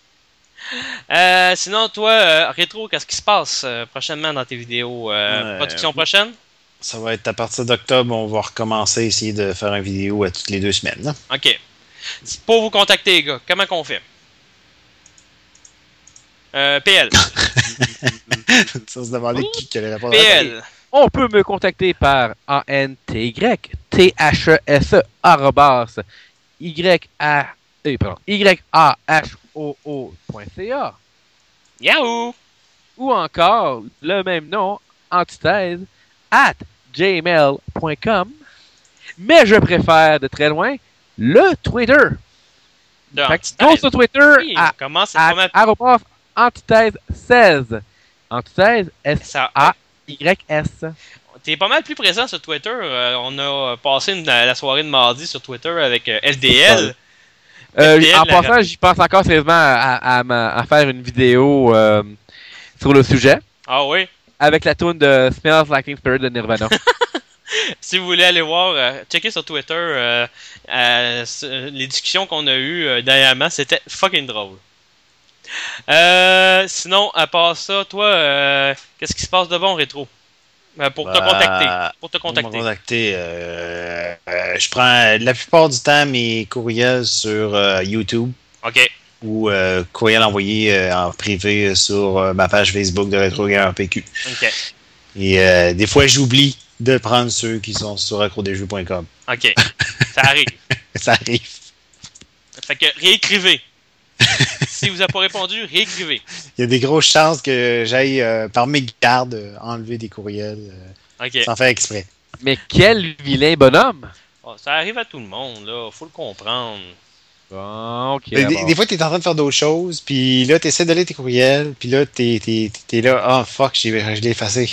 Sinon, toi, Rétro, qu'est-ce qui se passe prochainement dans tes vidéos? Production prochaine? Ça va être à partir d'octobre, on va recommencer à essayer de faire une vidéo à toutes les 2 semaines. Là. OK. Pour vous contacter, les gars, comment qu'on fait? PL. Ça se demandait qui allait répondre. PL. On peut me contacter par yahoo.ca Yahoo! ou encore le même nom, antithèse, @gmail.com. Mais je préfère de très loin le Twitter. Fait que go sur Twitter Oui, comment c'est pas mal... @antithèse 16. Antithèse Ça... S-A-Y-S. T'es pas mal plus présent sur Twitter. On a passé la soirée de mardi sur Twitter avec LDL. En passant, j'y pense encore sérieusement à faire une vidéo sur le sujet. Ah oui? Avec la tune de Smells Like Teen Spirit de Nirvana. Si vous voulez aller voir, checker sur Twitter les discussions qu'on a eues dernièrement, c'était fucking drôle. Sinon, à part ça, toi, qu'est-ce qui se passe de bon, Rétro? Pour te contacter. Pour te contacter. Je prends la plupart du temps mes courriels sur YouTube. OK. Ou courriel envoyé en privé sur ma page Facebook de Retro Gamer PQ. OK. Et des fois, j'oublie de prendre ceux qui sont sur accrodesjeux.com. OK. Ça arrive. Ça arrive. Fait que réécrivez. Si vous n'avez pas répondu, réécrivez. Il y a des grosses chances que j'aille par mégarde enlever des courriels OK. sans faire exprès. Mais quel vilain bonhomme! Oh, ça arrive à tout le monde, là. Faut le comprendre. Bon, ok. Des fois, tu es en train de faire d'autres choses, puis là, tu essaies de lire tes courriels, puis là, t'es là, ah, fuck, je l'ai effacé.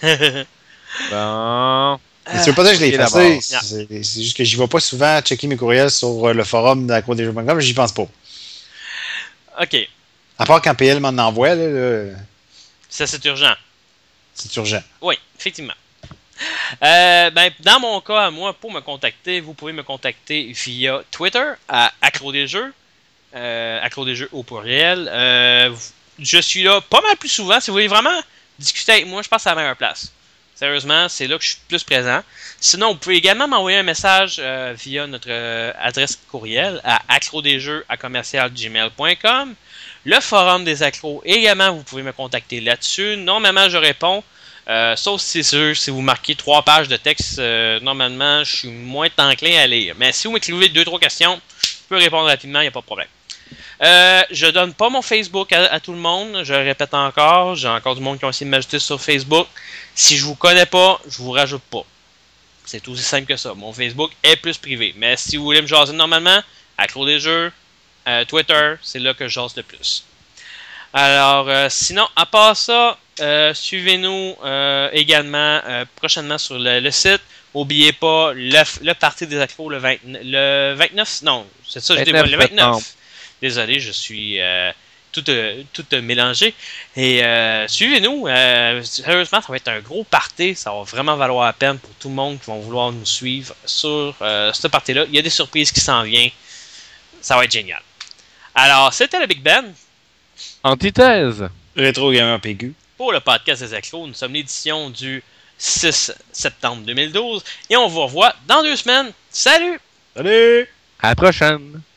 Bon. Mais tu veux pas dire que je l'ai effacé, d'abord. c'est juste que j'y vais pas souvent checker mes courriels sur le forum de accrodesjeux.com, j'y pense pas. OK. À part quand PL m'en envoie, là, Ça, c'est urgent. c'est urgent. Oui, effectivement. Ben, dans mon cas, à moi, pour me contacter, vous pouvez me contacter via Twitter à accrodesjeux. Accrodesjeux au pluriel. Je suis là pas mal plus souvent. Si vous voulez vraiment discuter avec moi, je pense que c'est la meilleure place. Sérieusement, c'est là que je suis plus présent. Sinon, vous pouvez également m'envoyer un message via notre adresse courriel à accrodesjeux@gmail.com. Le forum des accros, également, vous pouvez me contacter là-dessus. Normalement, je réponds. Sauf si c'est sûr, si vous marquez 3 pages de texte, normalement, je suis moins enclin à lire. Mais si vous m'écrivez 2-3 questions, je peux répondre rapidement, il n'y a pas de problème. Je donne pas mon Facebook à tout le monde, je le répète encore. J'ai encore du monde qui a essayé de m'ajouter sur Facebook. Si je vous connais pas, je vous rajoute pas. C'est aussi simple que ça. Mon Facebook est plus privé. Mais si vous voulez me jaser normalement, Accro des jeux, Twitter, c'est là que je jase le plus. Alors, sinon, à part ça, suivez-nous également prochainement sur le site. N'oubliez pas le party des accros le 29. Non, c'est ça, le 29. Désolé, je suis tout mélangé. Et suivez-nous. Sérieusement, ça va être un gros party. Ça va vraiment valoir la peine pour tout le monde qui va vouloir nous suivre sur ce party-là. Il y a des surprises qui s'en viennent. Ça va être génial. Alors, c'était le Big Ben Antithèse. Rétro Gamer PQ. pour le podcast des Expos. Nous sommes l'édition du 6 septembre 2012 et on vous revoit dans 2 semaines. Salut! Salut! À la prochaine.